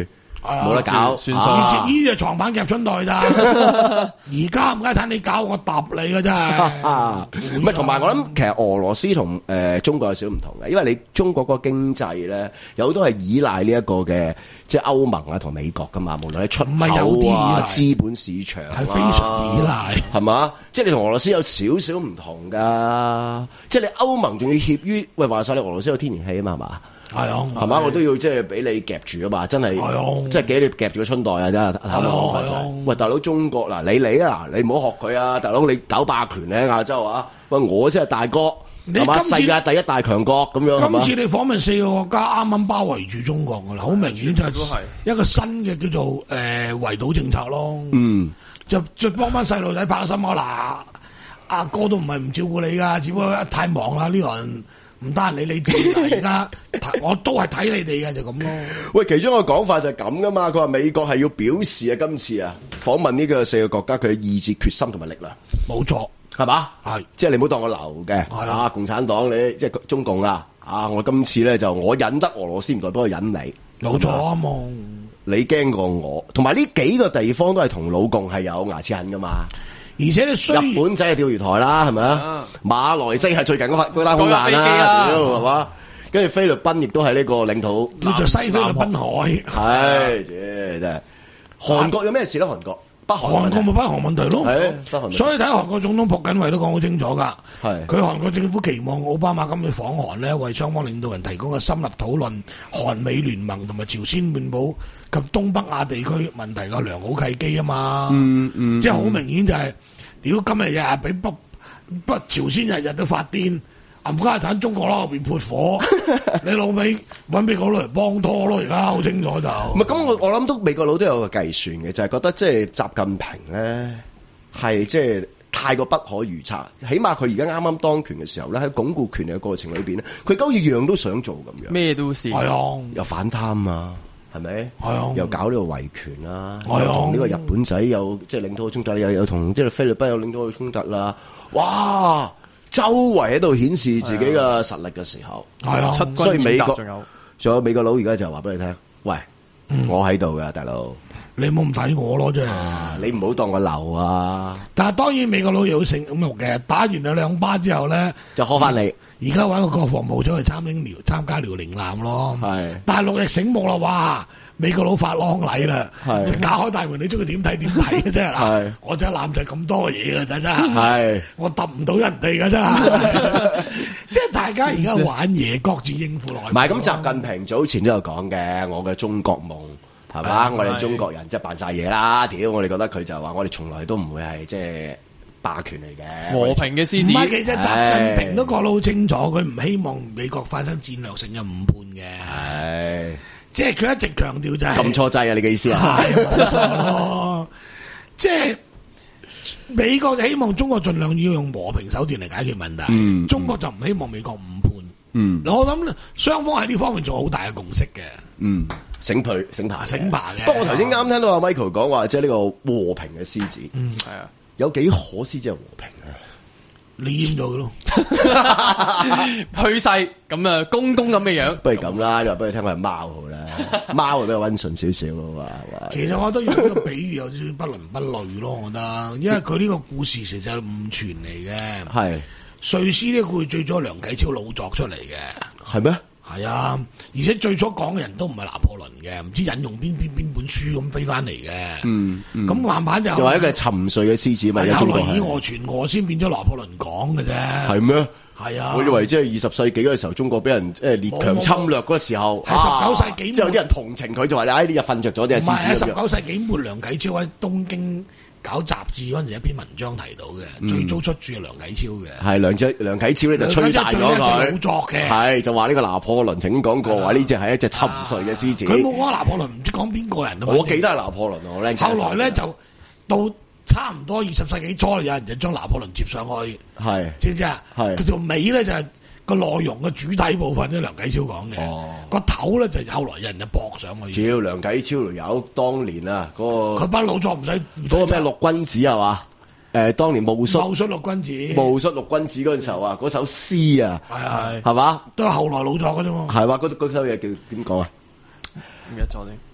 冇得搞， 算數啦。 呢隻床板夾春袋咋？而家唔家產你搞我揼你嘅真係。 唔係，同埋我諗其實俄羅斯同誒中國有少唔同嘅，因為你中國個經濟咧有好多係依賴呢一個嘅即係歐盟啊同美國噶嘛，無論係出口啊、資本市場係非常依賴， 係嘛？即係你同俄羅斯有少少唔同噶，即係你歐盟仲要協於喂話晒你俄羅斯有天然氣啊嘛，係嘛？ 係啊， 係嘛？我都要即係俾你夾住啊嘛，真係，即係幾你夾住個春袋啊！真係，係啊，喂，大佬中國嗱，你嚟啊，你唔好學佢啊，大佬你搞霸權咧亞洲啊，喂，我先係大哥，係嘛？世界第一大強國咁樣， 今次你訪問四個國家，啱啱包圍住中國噶啦，好明顯就係一個新嘅叫做誒圍堵政策咯。嗯，就就幫班細路仔拍心口嗱，阿哥都唔係唔照顧你噶，只不過太忙啦呢個人。唔單理你自己，而家我都係睇你哋嘅就咁咯。 喂，其中一個講法就係咁噶嘛，佢話美國係要表示啊，今次啊訪問呢個四個國家佢嘅意志、決心同埋力量。 冇錯， 係嘛？ 係， 即係你唔好當我流嘅。係啊，共產黨你即係中共啊，啊，我今次咧就我忍得俄羅斯唔代表我忍你。 冇錯啊嘛， 你驚過我，同埋呢幾個地方都係同老共係有牙齒痕噶嘛。 而且你雖然日本仔係釣魚台啦，係咪啊？馬來西亞最近嗰嗰單空難啦，係嘛？跟住菲律賓亦都係呢個領土叫做西菲律賓海， 係，真係。韓國有咩事咧？韓國北韓韓國咪北韓問題咯， 北韓。 所以睇韓國總統朴槿惠都講好清楚㗎， 係佢韓國政府期望奧巴馬今次訪韓咧，為雙方領導人提供個深入討論韓美聯盟同埋朝鮮半島及東北亞地區問題嘅良好契機啊嘛， 嗯嗯， 即係好明顯就係、是，如果今日日日俾北北朝鮮日日都發癲，冚家產中國佬後邊撥火，你老味揾美國佬嚟幫拖咯，而家好清楚就。 唔係咁，我我諗都美國佬都有個計算嘅，就係、是、覺得即係習近平咧係即係太過不可預測，起碼佢而家啱啱當權嘅時候咧，喺鞏固權力嘅過程裏邊咧，佢好似樣樣都想做咁樣， 咩都試， 係啊， 又反貪啊！係咪？係啊！又搞呢個維權啦， 又同呢個日本仔有即係領土衝突，又有同即係菲律賓有領土嘅衝突啦。哇！周圍喺度顯示自己嘅實力嘅時候， 係啊， 所以美國仲有，仲有美國佬而家就話俾你聽，喂，嗯、我喺度噶，大佬， 你冇唔睇我咯，啫、 啊，你唔好當我流啊！ 但係當然美國佬有性咁用嘅，打完兩兩巴之後咧， 就開翻你。 而家揾個國防部長去參領遼參加遼寧艦咯， 係大陸亦醒目啦，哇！美國佬發狼禮啦，打開大門，你中意點睇點睇嘅啫嗱，我隻艦就咁多嘢嘅咋真係，我揼唔到人哋嘅啫，即係大家而家玩嘢，各自應付內。 唔係咁，習近平早前都有講嘅，我嘅中國夢係嘛，我哋中國人即係扮晒嘢啦，屌我哋覺得佢就話我哋從來都唔會係即係霸權嚟嘅， 和平嘅獅子。 唔係，其實習近平都講得好清楚，佢唔希望美國發生戰略性嘅誤判嘅。係，即係佢一直強調就係撳錯掣啊！你嘅意思啊？ 係冇錯咯，即係美國就希望中國盡量要用和平手段嚟解決問題，嗯、中國就唔希望美國誤判。嗯，我諗雙方喺呢方面做好大嘅共識嘅。 嗯，醒佢醒爬醒爬嘅。 不過我頭先啱聽到阿 Michael 講話，即係呢個和平嘅獅子。 嗯， 係啊。 有幾可先至係和平啊？ 你閹咗佢咯， 去勢咁啊，公公咁嘅樣。 不如咁啦，你話俾佢聽佢係貓好啦，貓會比較溫順少少咯。 其實我覺得用呢個比喻有少少不倫不類咯，我覺得，因為佢呢個故事其實係誤傳嚟嘅。 係瑞士呢個故事最早梁啟超老作出嚟嘅。 係咩？ 係啊，而且最初講嘅人都唔係拿破崙嘅，唔知引用邊邊邊本書咁飛翻嚟嘅。嗯，咁慢慢就又係一個沉睡嘅獅子嘛。 後來以訛傳訛先變咗拿破崙講嘅啫。 係咩？ 係啊， 我以為即係二十世紀嗰個時候，中國俾人誒列強侵略嗰個時候， 係十九世紀， 即係有啲人同情佢，就話你唉呢日瞓着咗啲獅子。 唔係，十九世紀末梁啟超喺東京搞雜誌嗰陣時，一篇文章提到嘅，嗯、最早出處係梁啟超嘅。係梁啟梁啟超咧就吹大咗佢，老作嘅。係就話呢個拿破崙曾經講過話呢隻係一隻沉睡嘅獅子。佢冇講拿破崙，唔知講邊個人啊？我記得係拿破崙我咧。後來咧就到差唔多二十世紀初，有人就將拿破崙接上去，係知唔知啊？係佢條尾咧就係、是。個內容嘅主體部分咧，梁啟超講嘅，個頭咧就後來有人就駁上去。照梁啟超條友當年啊，嗰、那個佢班老作唔使嗰個咩六君子係嘛？誒、呃，當年戊戌戊戌六君子，戊戌六君子嗰陣時候啊，嗰首詩啊，係係係嘛，都係後來老作嘅啫嘛。係嘛，嗰嗰首嘢叫點講啊？唔記得咗添。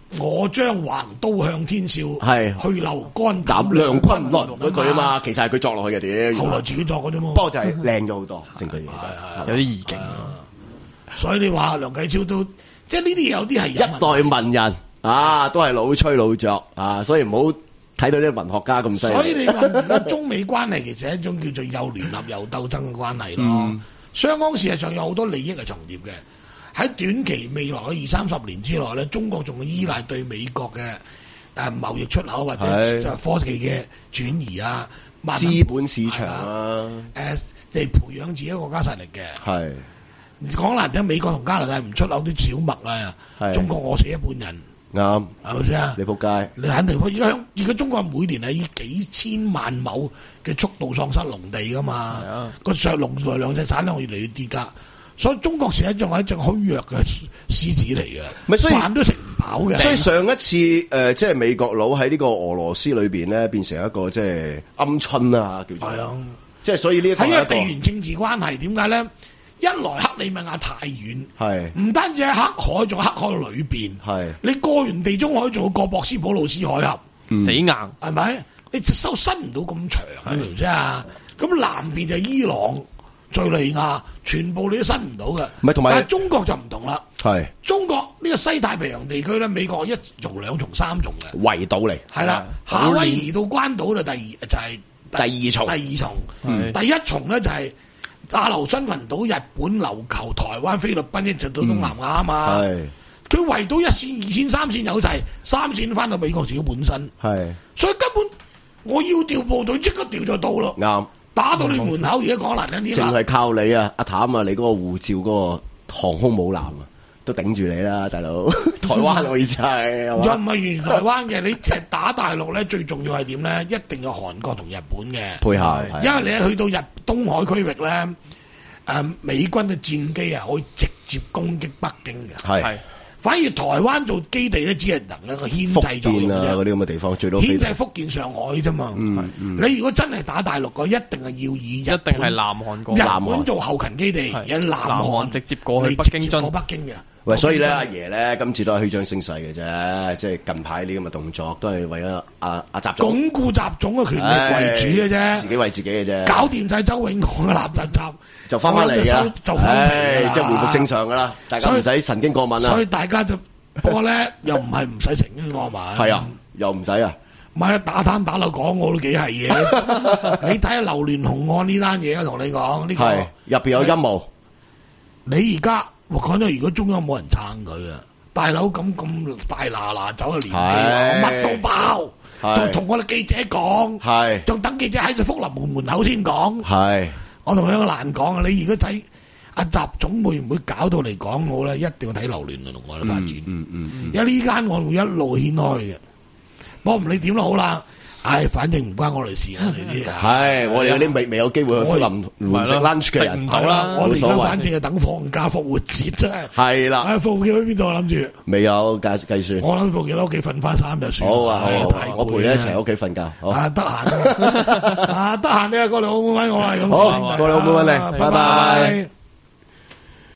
我將橫刀向天笑， 係去留肝膽亮昆崙嗰句啊嘛，其實係佢作落去嘅屌， 後來自己作嘅啫嘛。 不過就係靚咗好多，成句嘢就有啲意境。 所以你話梁啟超都即係呢啲嘢有啲係一代文人啊，都係老吹老作啊，所以唔好睇到啲文學家咁犀利。 所以你話而家中美關係其實係一種叫做又聯合又鬥爭嘅關係咯。 嗯、 雙方事實上有好多利益係重疊嘅。喺短期未來嘅二三十年之內咧，中國仲會依賴對美國嘅誒貿易出口或者就科技嘅轉移啊、 資本市場啊， 誒嚟培養自己國家實力嘅。 係講難聽，美國同加拿大唔出口啲小麥啊，中國餓死一半人。 啱， 係咪先啊？ 你仆街！ 你肯定，而家而家中國每年係以幾千萬畝嘅速度喪失農地噶嘛，個上農來糧食產量越嚟越跌價，所以中國實際上係一隻虛弱嘅獅子嚟嘅， 咪所以飯都食唔飽嘅。 所以上一次誒、呃，即係美國佬喺呢個俄羅斯裏邊咧，變成一個即係鵪鶉啊，叫做係啊，即係所以呢一個係一個地緣政治關係，點解咧？一來克里米亞太遠， 係唔單止喺黑海，仲黑海裏邊， 係你過完地中海，仲要過博斯普魯斯海峽， 嗯、死硬係咪？你收伸唔到咁長，你明唔明啊？咁南邊就伊朗、敘利亞，全部你都伸唔到嘅。 唔係同埋， 但係中國就唔同啦。 係中國呢個西太平洋地區咧，美國一重、兩重、三重嘅圍島嚟。 係啦，夏威夷到關島就第二就係、是、 第二重， 第二重，嗯、第一重咧就係、是。阿留申群島、日本、琉球、台灣、菲律賓一直到東南亞啊嘛，佢圍到一線、二線、三線有齊，三線翻到美國自己本身，所以根本我要調部隊即刻調就到咯， 啱打到你門口而家講難聽啲， 淨係靠你啊，阿譚啊，你嗰個護照嗰個航空母艦啊，都頂住你啦，大佬。台灣我意思係， 又唔係完全台灣嘅，你淨係打大陸咧，最重要係點咧？一定有韓國同日本嘅配合， 因為你去到日東海區域咧，誒、呃、美軍嘅戰機啊，可以直接攻擊北京嘅。係，反而台灣做基地咧，只係能一個牽制作用啫。 嗰啲咁嘅地方，最多牽制福建、上海啫嘛。嗯嗯、你如果真係打大陸嘅，一定係要以日本一定係南韓過日本做後勤基地，有南韓直接過去北京進過北京嘅。 喂，所以咧，阿爺咧，今次都係虛張聲勢嘅啫，即係近排呢咁嘅動作，都係為咗阿阿習總鞏固習總嘅權力為主嘅啫， 自己為自己嘅啫， 搞掂晒周永康嘅垃圾集， 就翻翻嚟啊， 就翻嚟， 即係回復正常噶啦，大家唔使神經過敏啦。 所以大家就不過咧，又唔係唔使承認我嘛， 係啊，又唔使啊， 唔係打貪打漏講我都幾係嘢，你睇下劉鑾雄案呢單嘢啊，同你講呢個係入邊有陰謀， 你而家。我講咗，如果中央冇人撐佢啊，大佬咁咁大嗱嗱走嘅年紀，乜都爆，仲同我哋記者講，仲等記者喺隻福臨門門口先講。我同你個難講啊！你如果睇阿習總會唔會搞到嚟講好咧？一定要睇劉鑾雄同我哋發展。嗯嗯嗯、因為呢間案會一路掀開嘅。不過唔理點都好啦。唉，反正唔關我哋事啊！呢啲係我哋有啲未未有機會去臨門食 lunch 嘅人， 好啦，我哋而家反正係等放假復活節啫。係啦，唉，復活節去邊度啊？諗住未有計計算。我諗復活節喺屋企瞓翻三日算。好啊，好啊，我陪你一齊喺屋企瞓覺。啊，得閒啊，得閒你過嚟澳門揾我啊！咁好，過嚟澳門揾你，拜拜。